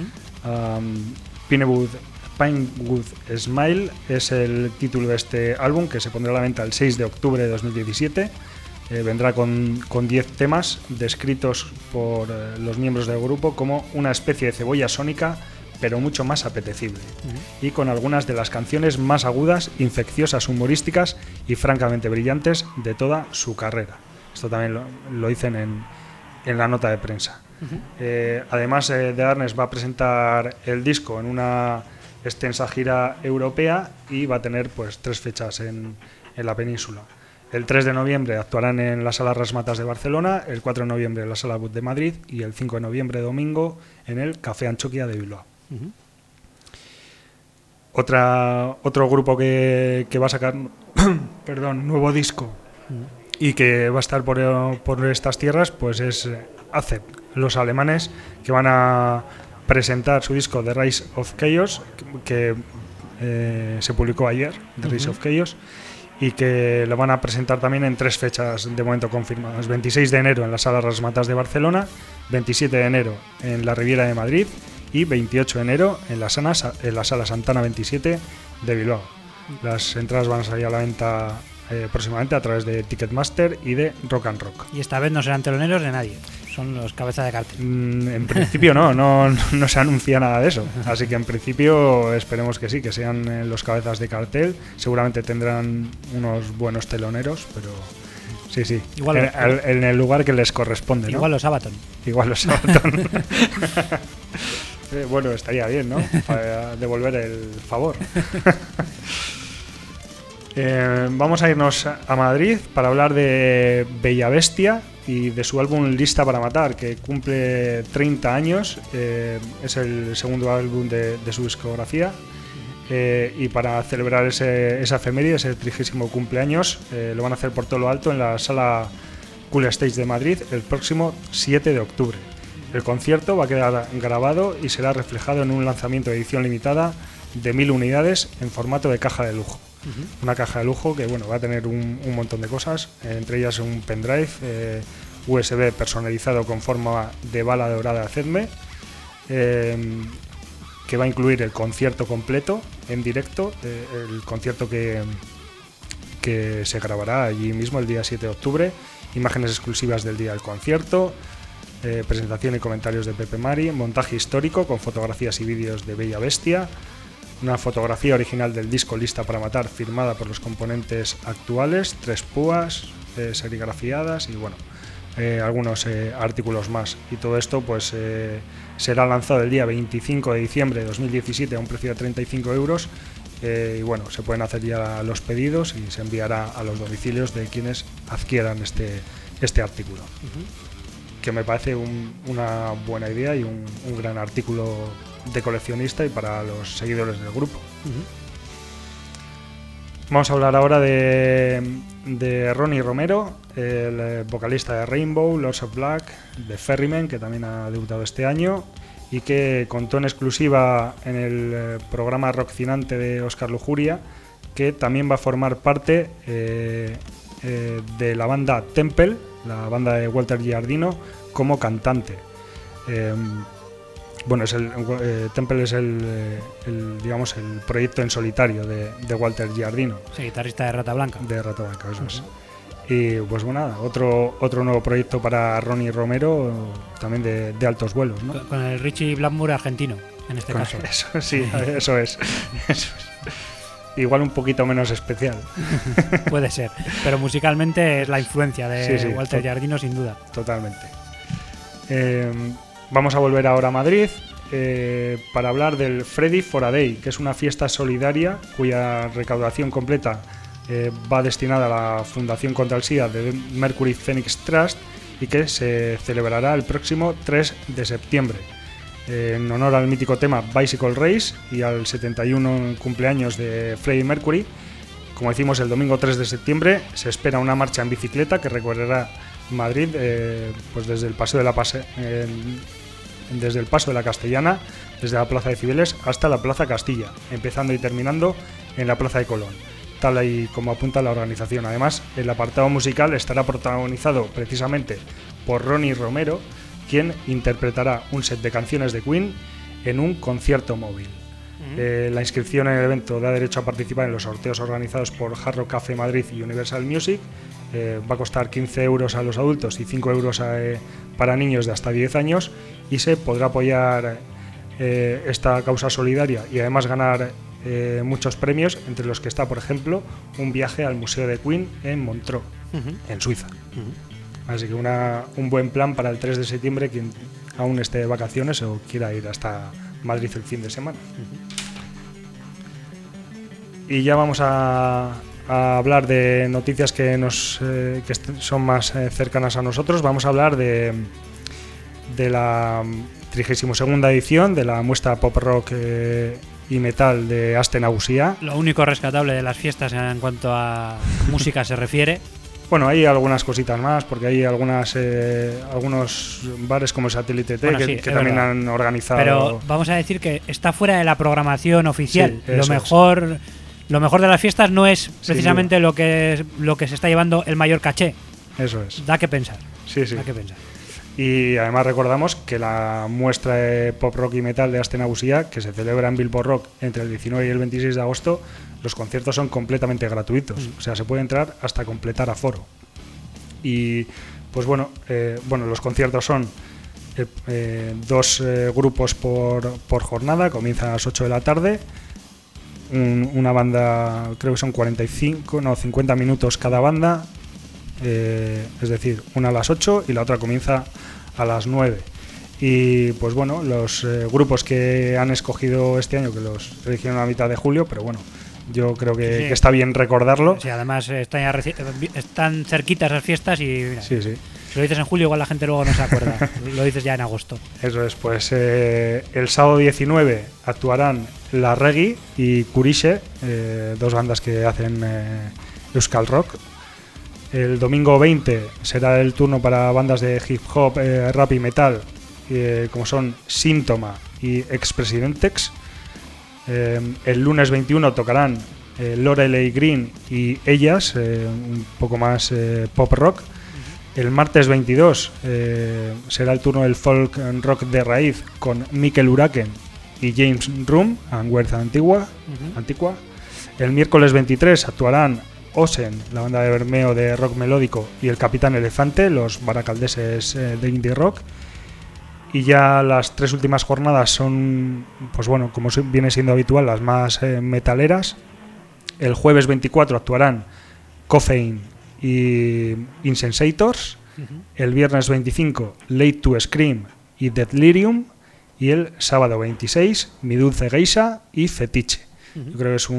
Pinewood Smile es el título de este álbum, que se pondrá a la venta el 6 de octubre de 2017. Vendrá con 10 temas descritos por los miembros del grupo como una especie de cebolla sónica, pero mucho más apetecible, y con algunas de las canciones más agudas, infecciosas, humorísticas y francamente brillantes de toda su carrera. Esto también lo dicen en la nota de prensa. Además, The Darkness va a presentar el disco en una extensa gira europea y va a tener pues 3 fechas en la península. El 3 de noviembre actuarán en la Sala Rasmatas de Barcelona, el 4 de noviembre en la Sala But de Madrid y el 5 de noviembre, domingo, en el Café Anchoquia de Bilbao. Otro grupo que va a sacar nuevo disco y que va a estar por estas tierras, pues es Accept, los alemanes, que van a presentar su disco The Rise of Chaos, que se publicó ayer, The Rise of Chaos, y que lo van a presentar también en 3 fechas de momento confirmadas: 26 de enero en la Sala Rasmatas de Barcelona, 27 de enero en la Riviera de Madrid y 28 de enero en la Sala Santana 27 de Bilbao. Las entradas van a salir a la venta próximamente a través de Ticketmaster y de Rock and Rock. Y esta vez no serán teloneros de nadie, son los cabezas de cartel. En principio no se anuncia nada de eso, así que en principio esperemos que sí, que sean los cabezas de cartel. Seguramente tendrán unos buenos teloneros, pero sí, igual en el lugar que les corresponde, ¿no? Igual los Sabaton. Bueno, estaría bien, ¿no? Para devolver el favor. Vamos a irnos a Madrid para hablar de Bella Bestia y de su álbum Lista para Matar, que cumple 30 años. Es el segundo álbum de su discografía. Y para celebrar esa efeméride, ese 30º cumpleaños, lo van a hacer por todo lo alto en la sala Cool Stage de Madrid el próximo 7 de octubre. El concierto va a quedar grabado y será reflejado en un lanzamiento de edición limitada de 1000 unidades en formato de caja de lujo. Una caja de lujo que va a tener un montón de cosas, entre ellas un pendrive USB personalizado con forma de bala dorada Zedme, que va a incluir el concierto completo en directo, el concierto que se grabará allí mismo el día 7 de octubre, imágenes exclusivas del día del concierto, presentación y comentarios de Pepe Mari, montaje histórico con fotografías y vídeos de Bella Bestia, una fotografía original del disco Lista para Matar firmada por los componentes actuales, 3 púas serigrafiadas y algunos artículos más. Y todo esto pues será lanzado el día 25 de diciembre de 2017 a un precio de 35 euros. Y se pueden hacer ya los pedidos y se enviará a los domicilios de quienes adquieran este artículo. Que me parece una buena idea y un gran artículo de coleccionista y para los seguidores del grupo. Vamos a hablar ahora de Ronnie Romero, el vocalista de Rainbow, Lords of Black, de Ferryman, que también ha debutado este año y que contó en exclusiva en el programa Rockcinante de Óscar Lujuria, que también va a formar parte de la banda Temple, la banda de Walter Giardino, como cantante. Temple es el proyecto en solitario de Walter Giardino. Sí, guitarrista de Rata Blanca. De Rata Blanca, eso es. Y otro nuevo proyecto para Ronnie Romero, también de altos vuelos, ¿no? Con el Richie Blackmore argentino, en este caso. Eso, sí, eso es. Igual un poquito menos especial. Puede ser, pero musicalmente es la influencia de Walter Giardino, sin duda. Totalmente. Vamos a volver ahora a Madrid para hablar del Freddy for a Day, que es una fiesta solidaria cuya recaudación completa va destinada a la Fundación contra el SIDA de Mercury Phoenix Trust y que se celebrará el próximo 3 de septiembre. En honor al mítico tema Bicycle Race y al 71 cumpleaños de Freddie Mercury, como decimos, el domingo 3 de septiembre se espera una marcha en bicicleta que recorrerá Madrid pues desde el Paso de la Castellana, desde la Plaza de Cibeles hasta la Plaza Castilla, empezando y terminando en la Plaza de Colón, tal y como apunta la organización. Además, el apartado musical estará protagonizado precisamente por Ronnie Romero, quien interpretará un set de canciones de Queen en un concierto móvil. La inscripción en el evento da derecho a participar en los sorteos organizados por Hard Rock Café Madrid y Universal Music. Va a costar 15 euros a los adultos y 5 euros para niños de hasta 10 años y se podrá apoyar esta causa solidaria y además ganar muchos premios, entre los que está, por ejemplo, un viaje al Museo de Queen en Montreux, en Suiza. Así que un buen plan para el 3 de septiembre, quien aún esté de vacaciones o quiera ir hasta Madrid el fin de semana. Y ya vamos a hablar de noticias que son más cercanas a nosotros. Vamos a hablar de la 32ª edición de la muestra pop rock y metal de Aste Nagusia. Lo único rescatable de las fiestas en cuanto a música se refiere. Bueno, hay algunas cositas más, porque hay algunos bares como Satélite T que también han organizado. Pero vamos a decir que está fuera de la programación oficial. Sí, lo mejor de las fiestas no es precisamente lo que se está llevando el mayor caché. Eso es. Da que pensar. Sí. Da que pensar. Y además recordamos que la muestra de pop rock y metal de Aste Nagusia, que se celebra en Bilbo Rock entre el 19 y el 26 de agosto, los conciertos son completamente gratuitos. O sea, se puede entrar hasta completar aforo. Y pues los conciertos son 2 grupos por jornada, comienzan a las 8 de la tarde. Una banda, creo que son 50 minutos cada banda, es decir, una a las 8 y la otra comienza a las 9. Y pues los grupos que han escogido este año, que los eligieron a mitad de julio, pero yo creo que está bien recordarlo. Sí, además están cerquitas las fiestas y mira, sí. Si lo dices en julio, igual la gente luego no se acuerda. Lo dices ya en agosto. Eso es, pues el sábado 19 actuarán La Reggae y Kuriche, dos bandas que hacen Euskal Rock. El domingo 20 será el turno para bandas de hip hop, rap y metal, como son Síntoma y Expresidentex. El lunes 21 tocarán Lorelei Green y Ellas, un poco más pop rock. El martes 22 será el turno del folk rock de raíz con Mikel Uraken y James Room, Anguerza Antigua. El miércoles 23 actuarán Osen, la banda de Bermeo de rock melódico, y el Capitán Elefante, los baracaldeses de indie rock. Y ya las tres últimas jornadas son, pues bueno, como viene siendo habitual, las más metaleras. El jueves 24 actuarán Coffein y Insensators. El viernes 25 Late to Scream y Delirium. Y el sábado 26 Mi Dulce Geisha y Fetiche. Yo creo que es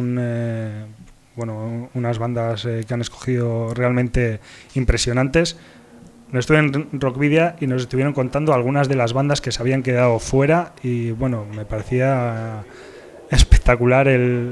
unas bandas que han escogido realmente impresionantes. Estuve en Rockvidia y nos estuvieron contando algunas de las bandas que se habían quedado fuera y bueno, me parecía espectacular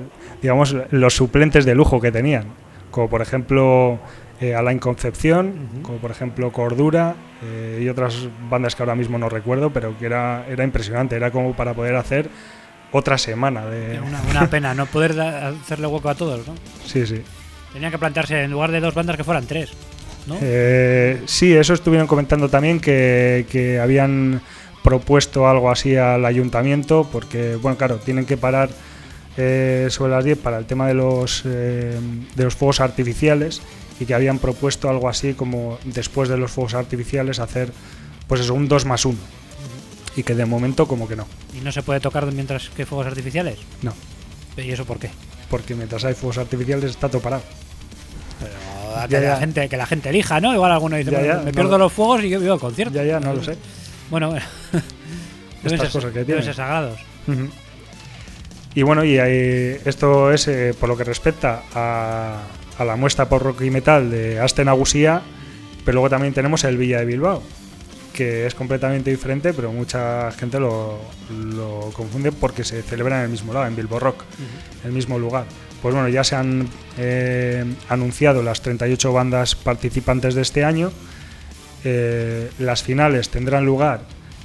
los suplentes de lujo que tenían, como por ejemplo Alain Concepción, como por ejemplo Cordura y otras bandas que ahora mismo no recuerdo, pero que era impresionante, era como para poder hacer otra semana de... Una pena no poder hacerle hueco a todos, ¿no? Sí. Tenían que plantearse en lugar de 2 bandas que fueran 3, ¿no? Sí, eso estuvieron comentando también que habían propuesto algo así al ayuntamiento porque, bueno, claro, tienen que parar sobre las 10 para el tema de los fuegos artificiales y que habían propuesto algo así como después de los fuegos artificiales hacer pues eso, un 2+1 y que de momento como que no. ¿Y no se puede tocar mientras que fuegos artificiales? No. ¿Y eso por qué? Porque mientras hay fuegos artificiales está todo parado. Pero que la gente elija, ¿no? Igual alguno dice, me pierdo los fuegos y yo vivo el concierto. Ya, no lo sé. Bueno, estas cosas que deben ser sagrados. Y bueno, esto es por lo que respecta a la muestra por rock y metal de Aste Nagusia, pero luego también tenemos el Villa de Bilbao, que es completamente diferente, pero mucha gente lo confunde porque se celebra en el mismo lado, en Bilbo Rock, el mismo lugar. Pues bueno, ya se han anunciado las 38 bandas participantes de este año. Las finales tendrán lugar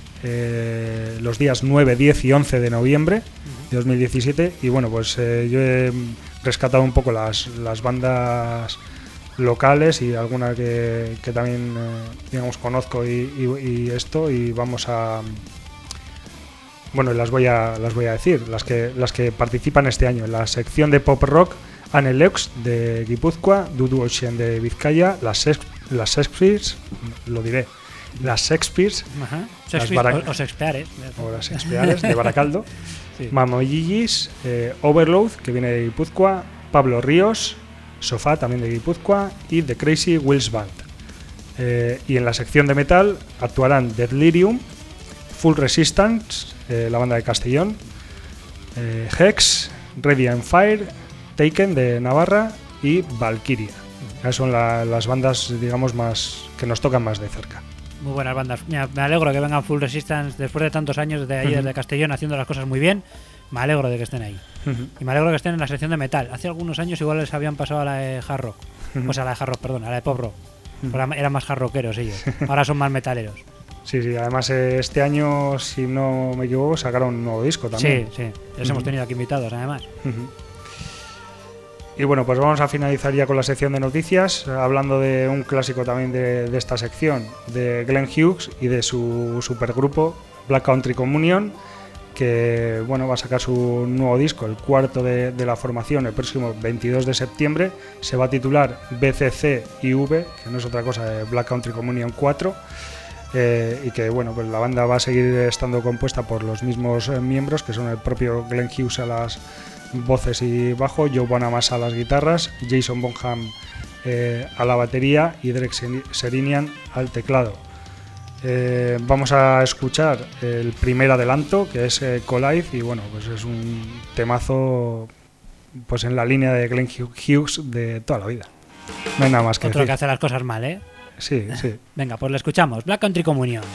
los días 9, 10 y 11 de noviembre de 2017. Y bueno, pues yo he rescatado un poco las bandas locales y alguna que también digamos conozco y esto, y vamos a... Bueno, las voy a decir, las que participan este año. En la sección de pop rock, Aneleux de Guipúzcoa, Dudu Ocean de Vizcaya, las Shakespeares, lo diré, las Shakespeares, o Shakespeares, o las Shakespeares de Baracaldo, sí. Mamoyillis, Overload, que viene de Guipúzcoa, Pablo Ríos, Sofá, también de Guipúzcoa, y The Crazy Wheels Band. Y en la sección de metal actuarán Delirium, Full Resistance, la banda de Castellón, Hex, Ready and Fire, Taken de Navarra y Valkyria. Esas son las bandas, digamos, más que nos tocan más de cerca. Muy buenas bandas. Mira, me alegro que vengan Full Resistance después de tantos años desde ahí, desde Castellón, haciendo las cosas muy bien. Me alegro de que estén ahí. Y me alegro de que estén en la sección de metal. Hace algunos años igual les habían pasado a la de hard rock. O sea, a la de hard rock, perdón, a la de pop rock. Eran más hard rockeros ellos. Ahora son más metaleros. Sí, además este año, si no me equivoco, sacaron un nuevo disco también. Sí, les hemos tenido aquí invitados además. Y bueno, pues vamos a finalizar ya con la sección de noticias, hablando de un clásico también de esta sección, de Glenn Hughes y de su supergrupo Black Country Communion, que bueno, va a sacar su nuevo disco, el cuarto de la formación, el próximo 22 de septiembre. Se va a titular BCCIV, que no es otra cosa de Black Country Communion 4. Y que bueno, pues la banda va a seguir estando compuesta por los mismos miembros, que son el propio Glenn Hughes a las voces y bajo, Joe Bonamassa a las guitarras, Jason Bonham a la batería y Derek Serinian al teclado. Vamos a escuchar el primer adelanto, que es Collide, y bueno, pues es un temazo pues en la línea de Glenn Hughes de toda la vida. No hay nada más que Otro decir. que hace las cosas mal, ¿eh? Sí. Venga, pues la escuchamos. Black Country Communion.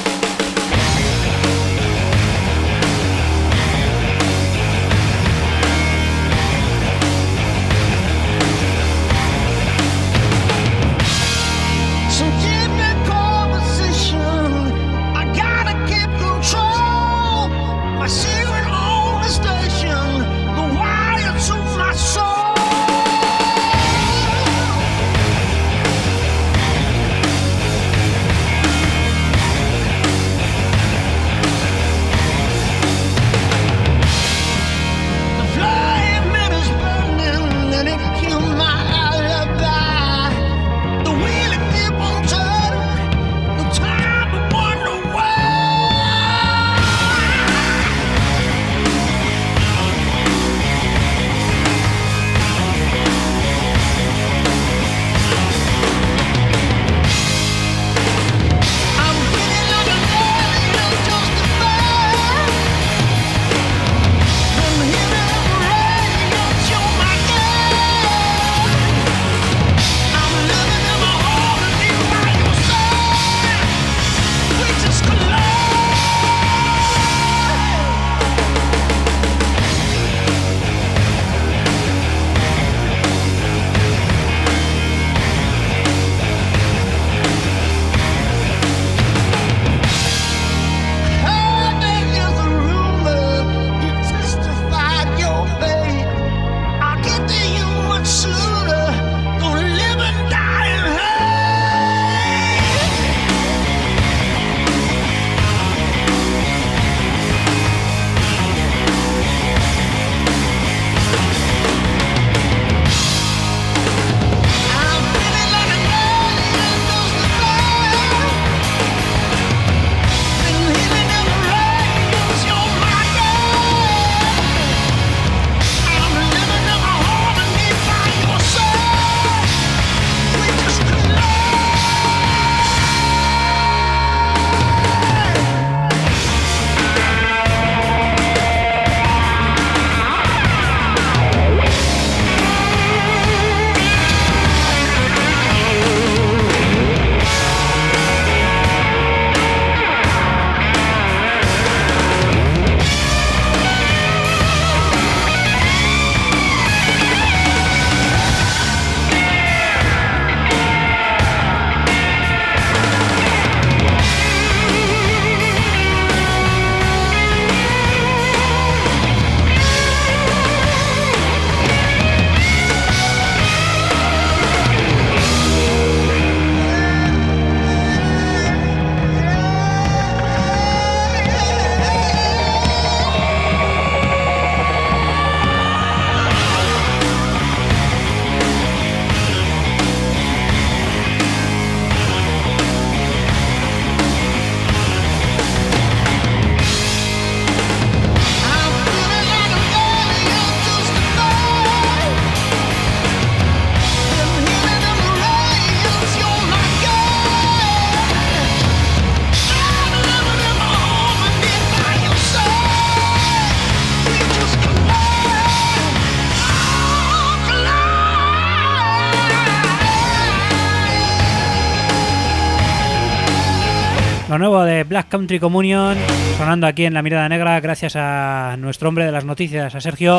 Lo nuevo de Black Country Communion, sonando aquí en La Mirada Negra, gracias a nuestro hombre de las noticias, a Sergio,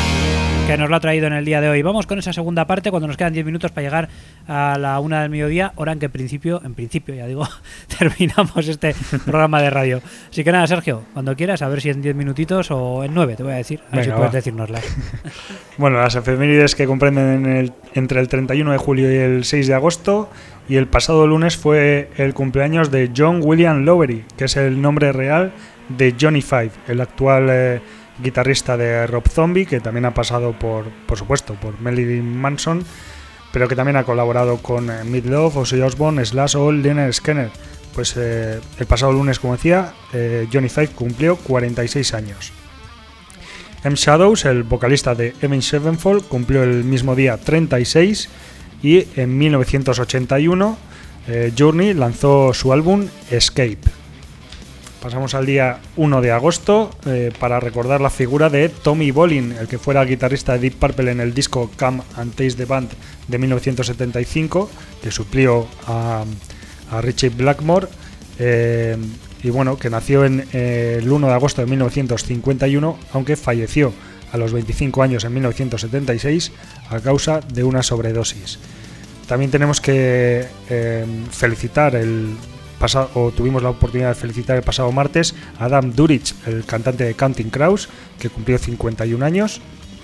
que nos lo ha traído en el día de hoy. Vamos con esa segunda parte cuando nos quedan 10 minutos para llegar a la 1 del mediodía, hora en que en principio ya digo, terminamos este programa de radio. Así que nada, Sergio, cuando quieras, a ver si en 10 minutitos o en 9, te voy a decir, a ver si puedes decírnoslas. Bueno, las efemérides que comprenden entre el 31 de julio y el 6 de agosto, y el pasado lunes fue el cumpleaños de John William Lowery, que es el nombre real de Johnny Five, el actual guitarrista de Rob Zombie, que también ha pasado por supuesto, por Marilyn Manson, pero que también ha colaborado con Meat Loaf, Ozzy Osbourne, Slash o Lynyrd Skynyrd. Pues el pasado lunes, como decía, Johnny Five cumplió 46 años. M. Shadows, el vocalista de Avenged Sevenfold, cumplió el mismo día 36, y en 1981 Journey lanzó su álbum Escape. Pasamos al día 1 de agosto para recordar la figura de Tommy Bolin, el que fuera guitarrista de Deep Purple en el disco Come and Taste the Band de 1975, que suplió a Ritchie Blackmore, y bueno, que nació el 1 de agosto de 1951, aunque falleció a los 25 años en 1976 a causa de una sobredosis. También tenemos que felicitar tuvimos la oportunidad de felicitar el pasado martes a Adam Duritz, el cantante de Counting Crows, que cumplió 51 años,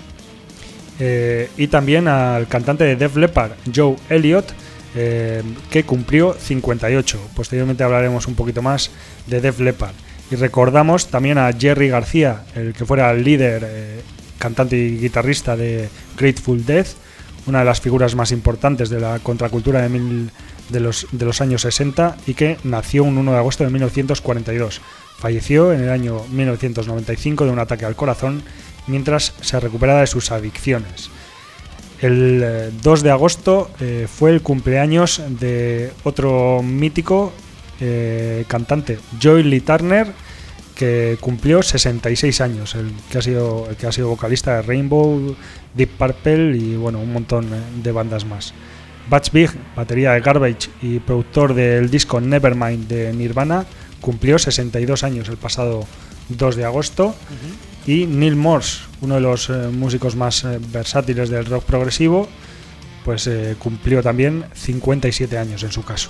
y también al cantante de Def Leppard, Joe Elliott, que cumplió 58. Posteriormente hablaremos un poquito más de Def Leppard. Y recordamos también a Jerry García, el que fuera el líder, cantante y guitarrista de Grateful Dead, una de las figuras más importantes de la contracultura de los años 60, y que nació un 1 de agosto de 1942. Falleció en el año 1995 de un ataque al corazón mientras se recuperaba de sus adicciones. El 2 de agosto fue el cumpleaños de otro mítico cantante, Joey Lee Turner, que cumplió 66 años, el que ha sido vocalista de Rainbow, Deep Purple y bueno, un montón de bandas más. Butch Vig, batería de Garbage y productor del disco Nevermind de Nirvana, cumplió 62 años el pasado 2 de agosto. Uh-huh. Y Neil Morse, uno de los músicos más versátiles del rock progresivo, pues cumplió también 57 años en su caso.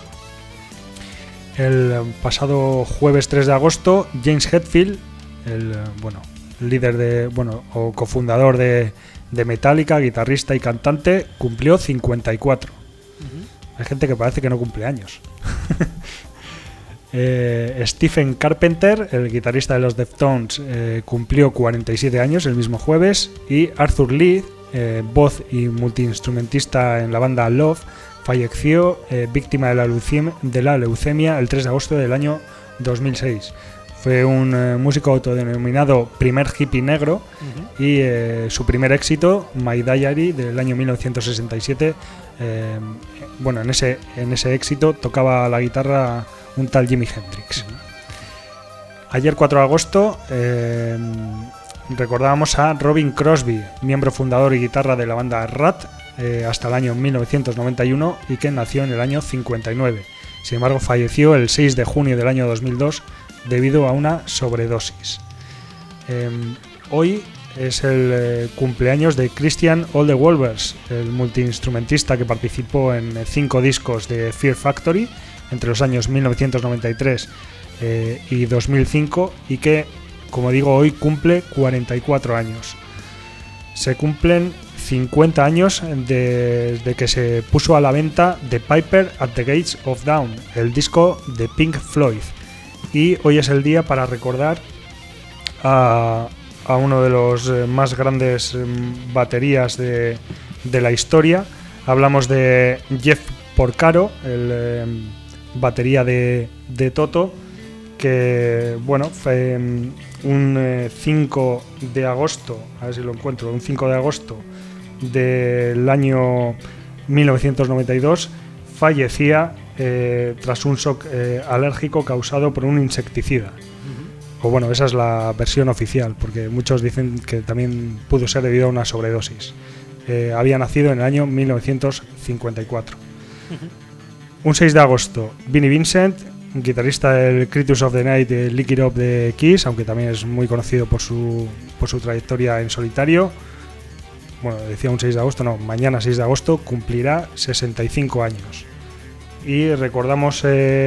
El pasado jueves 3 de agosto, James Hetfield, el líder o cofundador de Metallica, guitarrista y cantante, cumplió 54. Uh-huh. Hay gente que parece que no cumple años. Stephen Carpenter, el guitarrista de los Deftones, cumplió 47 años el mismo jueves. Y Arthur Lee, voz y multiinstrumentista en la banda Love, falleció víctima de la leucemia el 3 de agosto del año 2006. Fue un músico autodenominado primer hippie negro. Uh-huh. Y su primer éxito, My Diary, del año 1967, en ese éxito tocaba la guitarra un tal Jimi Hendrix. Uh-huh. Ayer 4 de agosto recordábamos a Robin Crosby, miembro fundador y guitarra de la banda Rat, hasta el año 1991, y que nació en el año 59. Sin embargo, falleció el 6 de junio del año 2002 debido a una sobredosis. Hoy es el cumpleaños de Christian Olde-Wolvers, el multiinstrumentista que participó en 5 discos de Fear Factory entre los años 1993 y 2005, y que, como digo, hoy cumple 44 años. Se cumplen 50 años desde que se puso a la venta The Piper at the Gates of Dawn, el disco de Pink Floyd. Y hoy es el día para recordar a uno de los más grandes baterías de la historia. Hablamos de Jeff Porcaro, el batería de Toto, que fue un 5 de agosto, a ver si lo encuentro, un 5 de agosto del año 1992, fallecía tras un shock alérgico causado por un insecticida. Uh-huh. O esa es la versión oficial, porque muchos dicen que también pudo ser debido a una sobredosis. Había nacido en el año 1954. Uh-huh. Un 6 de agosto, Vinnie Vincent, guitarrista del Creatures of the Night, Lick It Up de Kiss, aunque también es muy conocido por su trayectoria en solitario. Decía un 6 de agosto, mañana 6 de agosto cumplirá 65 años. Y recordaremos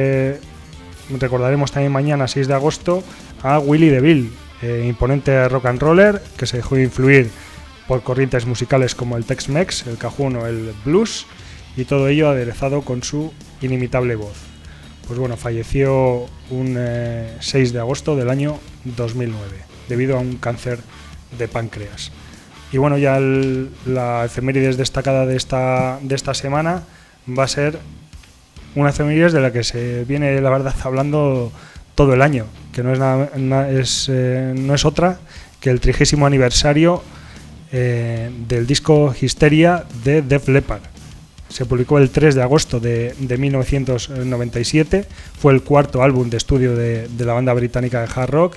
también mañana 6 de agosto a Willie DeVille, imponente rock and roller que se dejó influir por corrientes musicales como el Tex-Mex, el cajún o el blues, y todo ello aderezado con su inimitable voz. Falleció un 6 de agosto del año 2009 debido a un cáncer de páncreas. Y ya la efemérides destacada de esta semana va a ser una efemérides de la que se viene, la verdad, hablando todo el año, que no es otra que el 30º aniversario del disco Hysteria de Def Leppard. Se publicó el 3 de agosto de 1997. Fue el cuarto álbum de estudio de la banda británica de hard rock.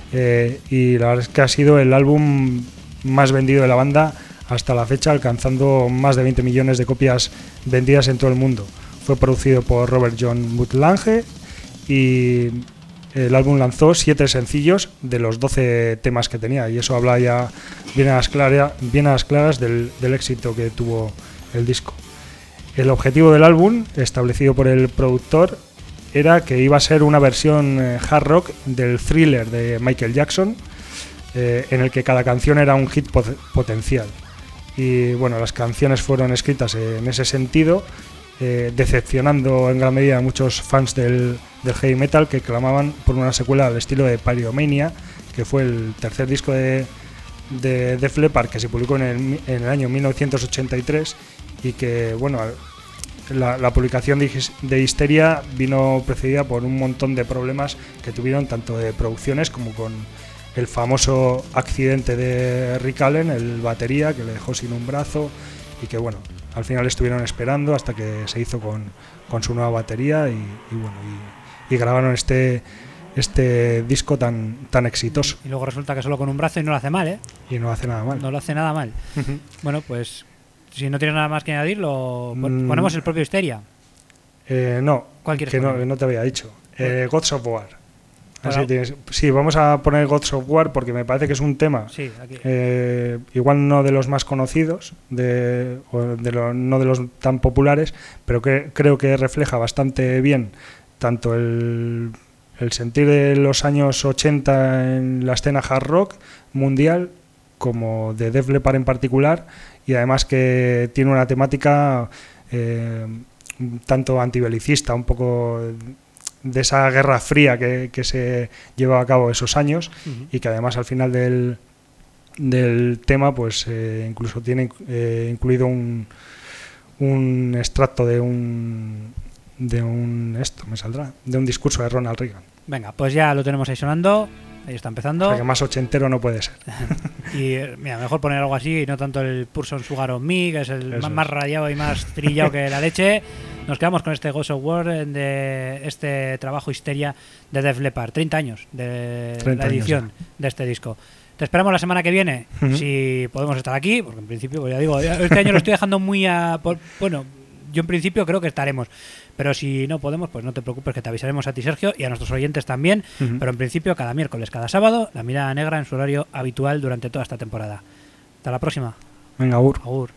Y la verdad es que ha sido el álbum más vendido de la banda hasta la fecha, alcanzando más de 20 millones de copias vendidas en todo el mundo. Fue producido por Robert John Muthlange y el álbum lanzó 7 sencillos de los 12 temas que tenía, y eso habla ya bien a las claras del éxito que tuvo el disco. El objetivo del álbum, establecido por el productor, era que iba a ser una versión hard rock del Thriller de Michael Jackson, en el que cada canción era un hit potencial. Y bueno, las canciones fueron escritas en ese sentido, decepcionando en gran medida a muchos fans del heavy metal, que clamaban por una secuela al estilo de Pyromania, que fue el tercer disco de Def Leppard, que se publicó en el año 1983, y que bueno, la publicación de Hysteria vino precedida por un montón de problemas que tuvieron, tanto de producciones como con el famoso accidente de Rick Allen, el batería, que le dejó sin un brazo, y que bueno, al final estuvieron esperando hasta que se hizo con su nueva batería y grabaron este disco tan exitoso. Y luego resulta que solo con un brazo y no lo hace mal, ¿eh? Y no hace nada mal. No lo hace nada mal. Bueno, pues si no tienes nada más que añadir, ponemos el propio Hysteria. No, ¿Cuál quieres que poner? no te había dicho. Gods of War. Sí, vamos a poner Gods of War porque me parece que es un tema, sí, aquí. Igual no de los más conocidos, no de los tan populares, pero que creo que refleja bastante bien tanto el sentir de los años 80 en la escena hard rock mundial, como de Def Leppard en particular, y además que tiene una temática tanto antibelicista, un poco de esa guerra fría que se llevaba a cabo esos años, y que además al final del tema pues incluso tiene incluido un extracto de un discurso de Ronald Reagan. Venga, pues ya lo tenemos ahí sonando. Ahí está empezando. O sea que más ochentero no puede ser. Y mira, mejor poner algo así y no tanto el Person Sugar on Me, que es el más rayado y más trillado que la leche. Nos quedamos con este Ghost of War de este trabajo Hysteria de Def Leppard. 30 años de la edición de este disco. Te esperamos la semana que viene, si podemos estar aquí, porque en principio, pues ya digo, este año lo estoy dejando muy bueno, yo en principio creo que estaremos, pero si no podemos, pues no te preocupes, que te avisaremos a ti, Sergio, y a nuestros oyentes también, pero en principio cada miércoles, cada sábado, La Mirada Negra en su horario habitual durante toda esta temporada. Hasta la próxima. Venga, agur. Agur.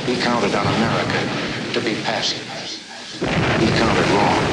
He counted on America to be passive. He counted wrong.